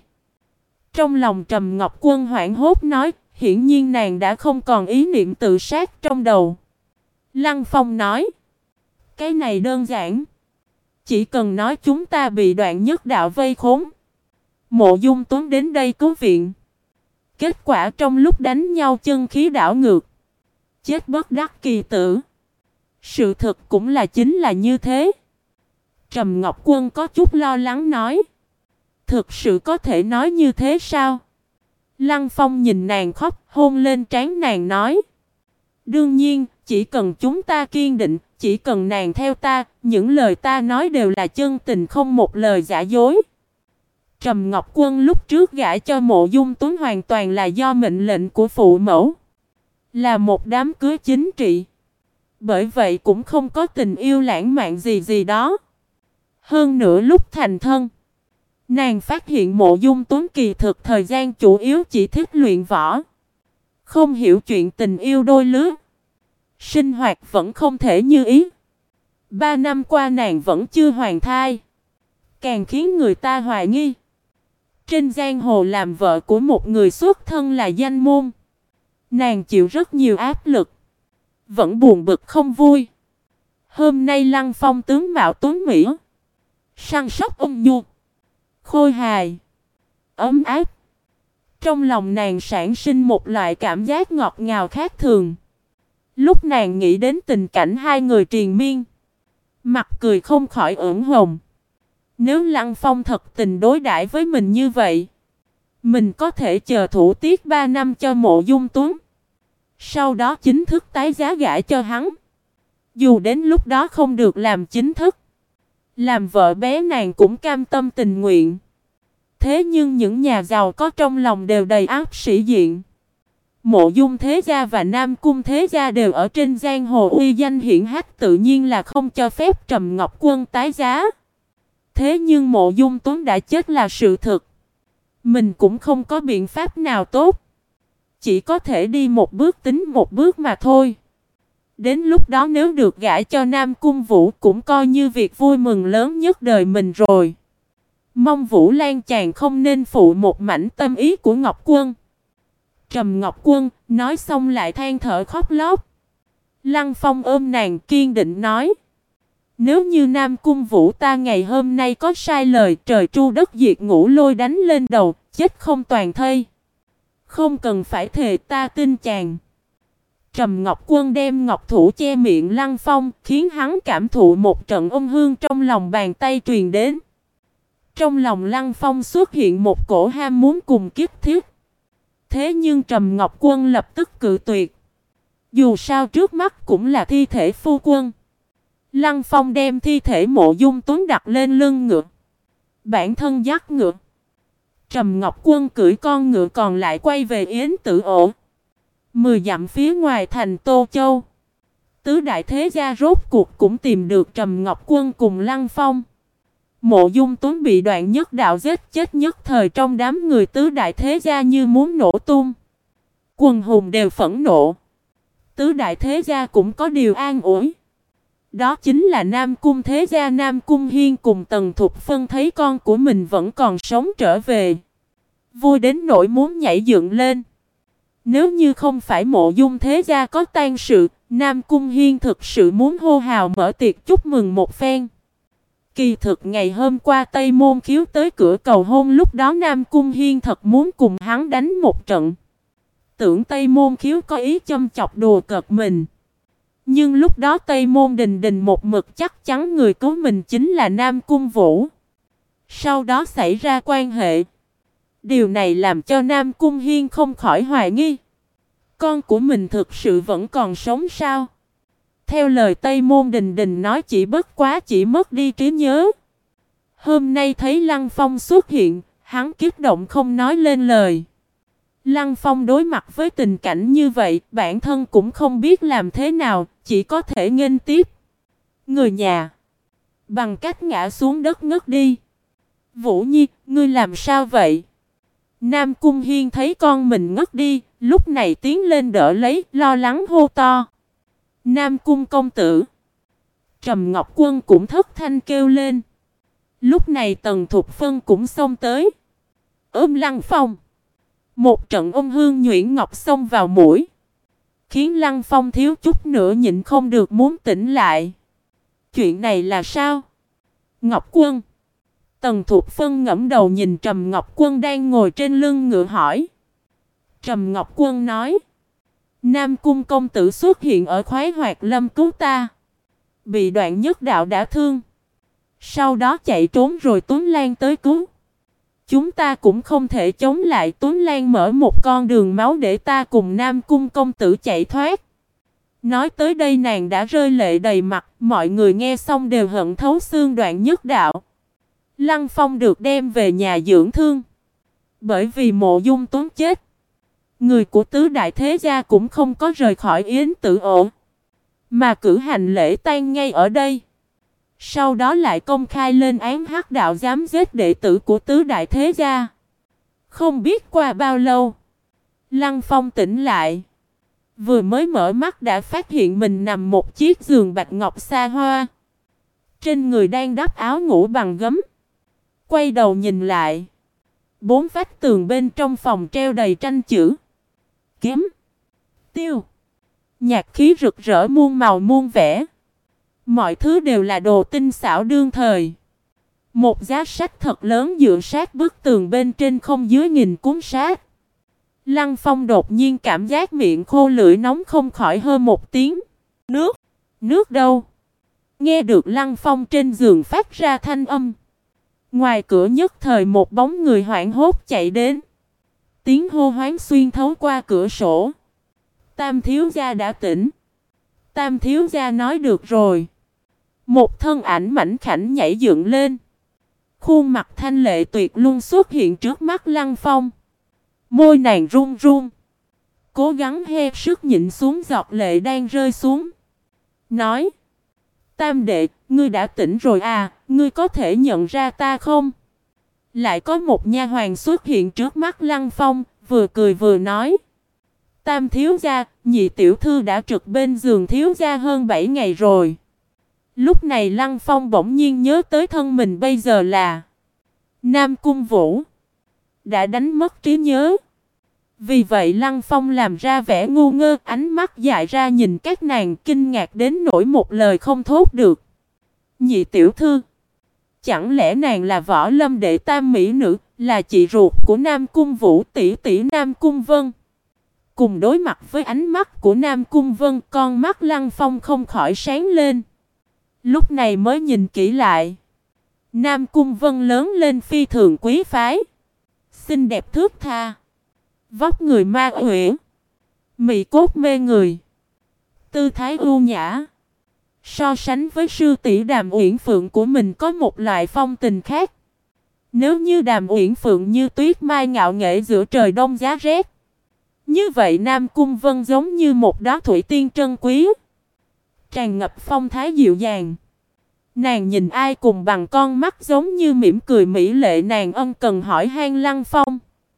Trong lòng Trầm Ngọc Quân hoảng hốt nói, hiển nhiên nàng đã không còn ý niệm tự sát trong đầu. Lăng Phong nói, cái này đơn giản. Chỉ cần nói chúng ta bị Đoạn Nhất Đạo vây khốn. Mộ Dung Tuấn đến đây cứu viện. Kết quả trong lúc đánh nhau chân khí đảo ngược. Chết bất đắc kỳ tử. Sự thật cũng là chính là như thế. Trầm Ngọc Quân có chút lo lắng nói. Thực sự có thể nói như thế sao? Lăng Phong nhìn nàng khóc, hôn lên trán nàng nói. Đương nhiên, chỉ cần chúng ta kiên định, chỉ cần nàng theo ta, những lời ta nói đều là chân tình không một lời giả dối. Trầm Ngọc Quân lúc trước gả cho Mộ Dung Tuấn hoàn toàn là do mệnh lệnh của phụ mẫu. Là một đám cưới chính trị. Bởi vậy cũng không có tình yêu lãng mạn gì đó. Hơn nữa lúc thành thân, nàng phát hiện Mộ Dung Tuấn kỳ thực thời gian chủ yếu chỉ thích luyện võ. Không hiểu chuyện tình yêu đôi lứa. Sinh hoạt vẫn không thể như ý. 3 năm qua nàng vẫn chưa hoàn thai. Càng khiến người ta hoài nghi. Trên giang hồ làm vợ của một người xuất thân là danh môn. Nàng chịu rất nhiều áp lực. Vẫn buồn bực không vui. Hôm nay Lăng Phong tướng mạo tuấn mỹ. Săn sóc ôn nhu. Khôi hài. Ấm áp. Trong lòng nàng sản sinh một loại cảm giác ngọt ngào khác thường. Lúc nàng nghĩ đến tình cảnh hai người triền miên. Mặt cười không khỏi ửng hồng. Nếu Lăng Phong thật tình đối đãi với mình như vậy, mình có thể chờ thủ tiết 3 năm cho Mộ Dung Tuấn. Sau đó chính thức tái giá gả cho hắn. Dù đến lúc đó không được làm chính thức, làm vợ bé nàng cũng cam tâm tình nguyện. Thế nhưng những nhà giàu có trong lòng đều đầy áp sĩ diện. Mộ Dung thế gia và Nam Cung thế gia đều ở trên giang hồ uy danh hiển hách, tự nhiên là không cho phép Trầm Ngọc Quân tái giá. Thế nhưng Mộ Dung Tuấn đã chết là sự thực. Mình cũng không có biện pháp nào tốt. Chỉ có thể đi một bước tính một bước mà thôi. Đến lúc đó nếu được gả cho Nam Cung Vũ cũng coi như việc vui mừng lớn nhất đời mình rồi. Mong Vũ Lan chàng không nên phụ một mảnh tâm ý của Ngọc Quân. Trầm Ngọc Quân nói xong lại than thở khóc lóc. Lăng Phong ôm nàng kiên định nói. Nếu như Nam Cung Vũ ta ngày hôm nay có sai lời, trời tru đất diệt ngũ lôi đánh lên đầu, chết không toàn thây. Không cần phải thề, ta tin chàng. Trầm Ngọc Quân đem ngọc thủ che miệng Lăng Phong, khiến hắn cảm thụ một trận ôn hương trong lòng bàn tay truyền đến. Trong lòng Lăng Phong xuất hiện một cổ ham muốn cùng kiếp thiết. Thế nhưng Trầm Ngọc Quân lập tức cự tuyệt. Dù sao trước mắt cũng là thi thể phu quân. Lăng Phong đem thi thể Mộ Dung Tuấn đặt lên lưng ngựa. Bản thân dắt ngựa. Trầm Ngọc Quân cưỡi con ngựa còn lại quay về Yến Tử Ổ. 10 dặm phía ngoài thành Tô Châu. Tứ đại thế gia rốt cuộc cũng tìm được Trầm Ngọc Quân cùng Lăng Phong. Mộ Dung Tuấn bị Đoạn Nhất Đạo giết chết nhất thời, trong đám người tứ đại thế gia như muốn nổ tung. Quần hùng đều phẫn nộ. Tứ đại thế gia cũng có điều an ủi. Đó chính là Nam Cung thế gia Nam Cung Hiên cùng Tần Thục Phân thấy con của mình vẫn còn sống trở về. Vui đến nỗi muốn nhảy dựng lên. Nếu như không phải Mộ Dung thế gia có tang sự, Nam Cung Hiên thực sự muốn hô hào mở tiệc chúc mừng một phen. Kỳ thực ngày hôm qua Tây Môn Khiếu tới cửa cầu hôn, lúc đó Nam Cung Hiên thật muốn cùng hắn đánh một trận. Tưởng Tây Môn Khiếu có ý châm chọc đùa cợt mình. Nhưng lúc đó Tây Môn Đình Đình một mực chắc chắn người cứu mình chính là Nam Cung Vũ. Sau đó xảy ra quan hệ. Điều này làm cho Nam Cung Hiên không khỏi hoài nghi. Con của mình thực sự vẫn còn sống sao? Theo lời Tây Môn Đình Đình nói, chỉ bất quá chỉ mất đi trí nhớ. Hôm nay thấy Lăng Phong xuất hiện, hắn kích động không nói lên lời. Lăng Phong đối mặt với tình cảnh như vậy, bản thân cũng không biết làm thế nào, chỉ có thể nghênh tiếp. Người nhà, bằng cách ngã xuống đất ngất đi. Vũ Nhi, ngươi làm sao vậy? Nam Cung Hiên thấy con mình ngất đi, lúc này tiến lên đỡ lấy, lo lắng hô to. Nam Cung công tử. Trầm Ngọc Quân cũng thất thanh kêu lên. Lúc này Tần Thục Phân cũng xông tới. Ôm Lăng Phong. Một trận ôm hương nhuyễn ngọc xông vào mũi. Khiến Lăng Phong thiếu chút nữa nhịn không được muốn tỉnh lại. Chuyện này là sao? Ngọc Quân. Tần Thục Phân ngẫm đầu nhìn Trầm Ngọc Quân đang ngồi trên lưng ngựa hỏi. Trầm Ngọc Quân nói. Nam Cung công tử xuất hiện ở Khoái Hoạt Lâm cứu ta. Bị Đoạn Nhất Đạo đã thương. Sau đó chạy trốn rồi Tuấn Lan tới cứu. Chúng ta cũng không thể chống lại, Tuấn Lan mở một con đường máu để ta cùng Nam Cung công tử chạy thoát. Nói tới đây nàng đã rơi lệ đầy mặt, mọi người nghe xong đều hận thấu xương Đoạn Nhất Đạo. Lăng Phong được đem về nhà dưỡng thương. Bởi vì Mộ Dung Tuấn chết, người của tứ đại thế gia cũng không có rời khỏi Yến Tử Ổ, mà cử hành lễ tang ngay ở đây. Sau đó lại công khai lên án Hắc Đạo dám giết đệ tử của tứ đại thế gia. Không biết qua bao lâu, Lăng Phong tỉnh lại. Vừa mới mở mắt đã phát hiện mình nằm một chiếc giường bạch ngọc xa hoa. Trên người đang đắp áo ngủ bằng gấm. Quay đầu nhìn lại, bốn vách tường bên trong phòng treo đầy tranh chữ, kiếm, tiêu, nhạc khí rực rỡ muôn màu muôn vẻ. Mọi thứ đều là đồ tinh xảo đương thời. Một giá sách thật lớn dựa sát bức tường, bên trên không dưới nghìn cuốn sách. Lăng Phong đột nhiên cảm giác miệng khô lưỡi nóng, không khỏi hơ một tiếng. Nước, nước đâu? Nghe được Lăng Phong trên giường phát ra thanh âm. Ngoài cửa nhất thời một bóng người hoảng hốt chạy đến. Tiếng hô hoán xuyên thấu qua cửa sổ. Tam thiếu gia đã tỉnh. Tam thiếu gia nói được rồi. Một thân ảnh mảnh khảnh nhảy dựng lên. Khuôn mặt thanh lệ tuyệt luôn xuất hiện trước mắt Lăng Phong. Môi nàng run run, cố gắng hết sức nhịn xuống giọt lệ đang rơi xuống. Nói: Tam đệ, ngươi đã tỉnh rồi à, ngươi có thể nhận ra ta không? Lại có một nha hoàn xuất hiện trước mắt Lăng Phong, vừa cười vừa nói: Tam thiếu gia, nhị tiểu thư đã trực bên giường thiếu gia hơn 7 ngày rồi. Lúc này Lăng Phong bỗng nhiên nhớ tới thân mình bây giờ là Nam Cung Vũ, đã đánh mất trí nhớ. Vì vậy Lăng Phong làm ra vẻ ngu ngơ, ánh mắt dại ra nhìn các nàng, kinh ngạc đến nỗi một lời không thốt được. Nhị tiểu thư, chẳng lẽ nàng là Võ Lâm đệ tam mỹ nữ, là chị ruột của Nam Cung Vũ, tỷ tỷ Nam Cung Vân? Cùng đối mặt với ánh mắt của Nam Cung Vân, con mắt Lăng Phong không khỏi sáng lên. Lúc này mới nhìn kỹ lại, Nam Cung Vân lớn lên phi thường quý phái, xinh đẹp thướt tha, vóc người ma uyển, mị cốt mê người, tư thái ưu nhã. So sánh với sư tỷ Đàm Uyển Phượng của mình có một loại phong tình khác. Nếu như Đàm Uyển Phượng như tuyết mai ngạo nghễ giữa trời đông giá rét, như vậy Nam Cung Vân giống như một đóa thủy tiên trân quý, tràn ngập phong thái dịu dàng. Nàng nhìn ai cùng bằng con mắt giống như mỉm cười mỹ lệ, nàng ân cần hỏi han Lăng Phong.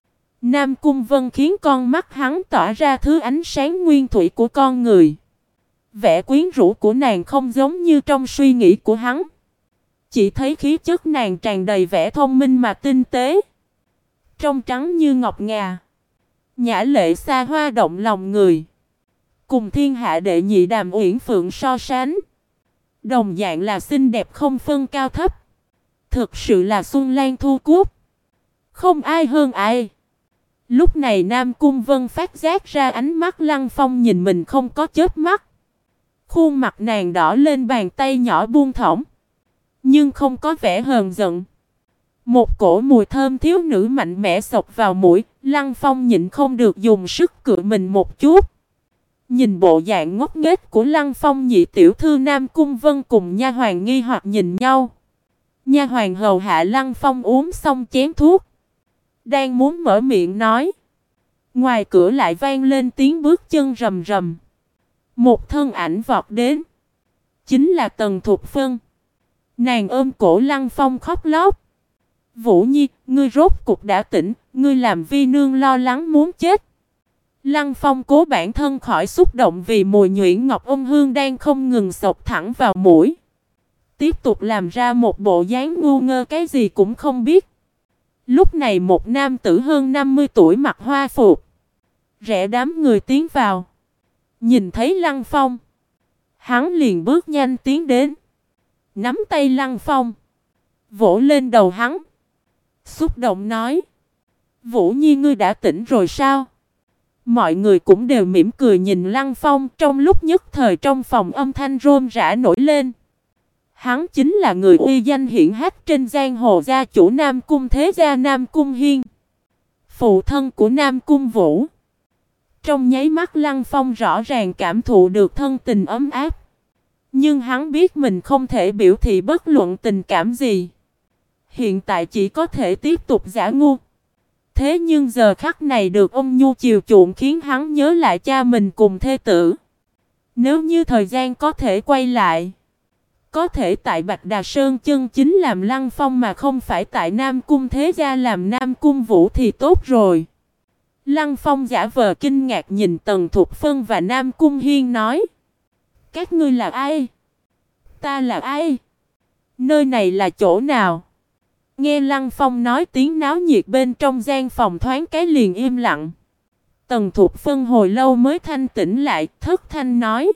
Nam Cung Vân khiến con mắt hắn tỏa ra thứ ánh sáng nguyên thủy của con người. Vẻ quyến rũ của nàng không giống như trong suy nghĩ của hắn. Chỉ thấy khí chất nàng tràn đầy vẻ thông minh mà tinh tế, trong trắng như ngọc ngà, nhã lệ xa hoa động lòng người. Cùng thiên hạ đệ nhị Đàm Uyển Phượng so sánh, đồng dạng là xinh đẹp không phân cao thấp. Thực sự là xuân lan thu cúc, không ai hơn ai. Lúc này Nam Cung Vân phát giác ra ánh mắt Lăng Phong nhìn mình không có chớp mắt. Khuôn mặt nàng đỏ lên, bàn tay nhỏ buông thõng, nhưng không có vẻ hờn giận. Một cổ mùi thơm thiếu nữ mạnh mẽ xộc vào mũi, Lăng Phong nhịn không được dùng sức cựa mình một chút. Nhìn bộ dạng ngốc nghếch của Lăng Phong, nhị tiểu thư Nam Cung Vân cùng nha hoàn nghi hoặc nhìn nhau. Nha hoàn hầu hạ Lăng Phong uống xong chén thuốc, đang muốn mở miệng nói, ngoài cửa lại vang lên tiếng bước chân rầm rầm. Một thân ảnh vọt đến, chính là Tần Thục Phân. Nàng ôm cổ Lăng Phong khóc lóc. Vũ Nhi, ngươi rốt cục đã tỉnh, ngươi làm vi nương lo lắng muốn chết. Lăng Phong cố bản thân khỏi xúc động vì mùi nhuyễn ngọc ôn hương đang không ngừng xộc thẳng vào mũi. Tiếp tục làm ra một bộ dáng ngu ngơ cái gì cũng không biết. Lúc này một nam tử hơn 50 tuổi mặc hoa phục, rẽ đám người tiến vào. Nhìn thấy Lăng Phong, hắn liền bước nhanh tiến đến, nắm tay Lăng Phong, vỗ lên đầu hắn, xúc động nói: Vũ Nhi, ngươi đã tỉnh rồi sao? Mọi người cũng đều mỉm cười nhìn Lăng Phong. Trong lúc nhất thời trong phòng âm thanh rôm rã nổi lên. Hắn chính là người uy danh hiển hách trên giang hồ, gia chủ Nam Cung thế gia Nam Cung Hiên, phụ thân của Nam Cung Vũ. Trong nháy mắt Lăng Phong rõ ràng cảm thụ được thân tình ấm áp. Nhưng hắn biết mình không thể biểu thị bất luận tình cảm gì. Hiện tại chỉ có thể tiếp tục giả ngu. Thế nhưng giờ khắc này được ông nhu chiều chuộng khiến hắn nhớ lại cha mình cùng thê tử. Nếu như thời gian có thể quay lại, có thể tại Bạch Đà Sơn chân chính làm Lăng Phong mà không phải tại Nam Cung thế gia làm Nam Cung Vũ thì tốt rồi. Lăng Phong giả vờ kinh ngạc nhìn Tần Thục Phân và Nam Cung Hiên nói: Các ngươi là ai? Ta là ai? Nơi này là chỗ nào? Nghe Lăng Phong nói, tiếng náo nhiệt bên trong gian phòng thoáng cái liền im lặng. Tần Thục Phân hồi lâu mới thanh tỉnh lại, thất thanh nói: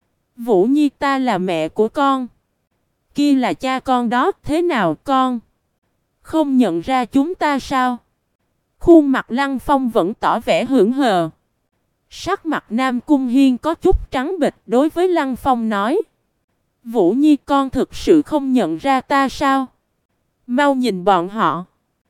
Vũ Nhi, ta là mẹ của con. Kia là cha con đó, thế nào con? Không nhận ra chúng ta sao? Khuôn mặt Lăng Phong vẫn tỏ vẻ hững hờ. Sắc mặt Nam Cung Hiên có chút trắng bệch, đối với Lăng Phong nói: Vũ Nhi, con thực sự không nhận ra ta sao? Mau nhìn bọn họ.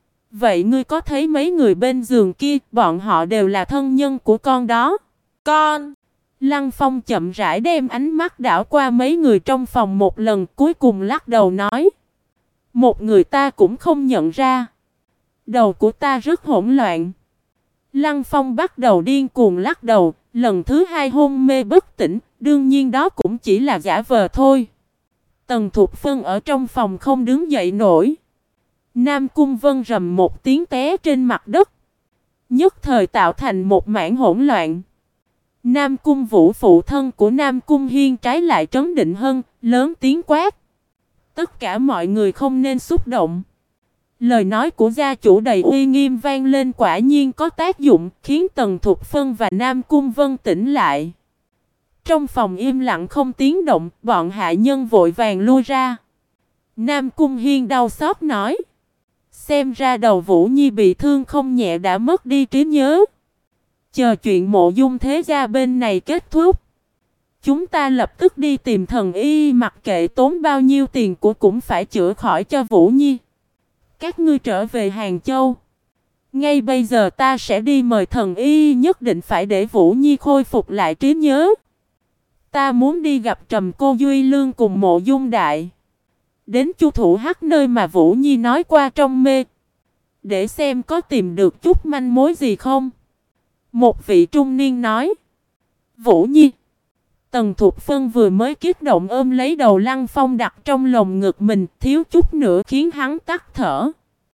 Vậy ngươi có thấy mấy người bên giường kia, bọn họ đều là thân nhân của con đó. Con! Lăng Phong chậm rãi đem ánh mắt đảo qua mấy người trong phòng một lần, cuối cùng lắc đầu nói: Một người ta cũng không nhận ra. Đầu của ta rất hỗn loạn. Lăng Phong bắt đầu điên cuồng lắc đầu, lần thứ hai hôn mê bất tỉnh, đương nhiên đó cũng chỉ là giả vờ thôi. Tần Thục Phân ở trong phòng không đứng dậy nổi. Nam Cung Vân rầm một tiếng té trên mặt đất. Nhất thời tạo thành một mảng hỗn loạn. Nam Cung Vũ phụ thân của Nam Cung Hiên trái lại trấn định hơn, lớn tiếng quát. Tất cả mọi người không nên xúc động. Lời nói của gia chủ đầy uy nghiêm vang lên quả nhiên có tác dụng, khiến Tần Thục Phân và Nam Cung Vân tỉnh lại. Trong phòng im lặng không tiếng động, bọn hạ nhân vội vàng lui ra. Nam Cung Hiên đau xót nói. Xem ra đầu Vũ Nhi bị thương không nhẹ đã mất đi trí nhớ. Chờ chuyện Mộ Dung thế gia bên này kết thúc, chúng ta lập tức đi tìm thần y, mặc kệ tốn bao nhiêu tiền của cũng phải chữa khỏi cho Vũ Nhi. Các ngươi trở về Hàng Châu. Ngay bây giờ ta sẽ đi mời thần y, nhất định phải để Vũ Nhi khôi phục lại trí nhớ. Ta muốn đi gặp Trầm Cô Duy Lương cùng Mộ Dung Đại. Đến Chu Thủ Hắc nơi mà Vũ Nhi nói qua trong mê. Để xem có tìm được chút manh mối gì không. Một vị trung niên nói. Vũ Nhi. Tần Thục Phân vừa mới kích động ôm lấy đầu Lăng Phong đặt trong lồng ngực mình, thiếu chút nữa khiến hắn tắt thở.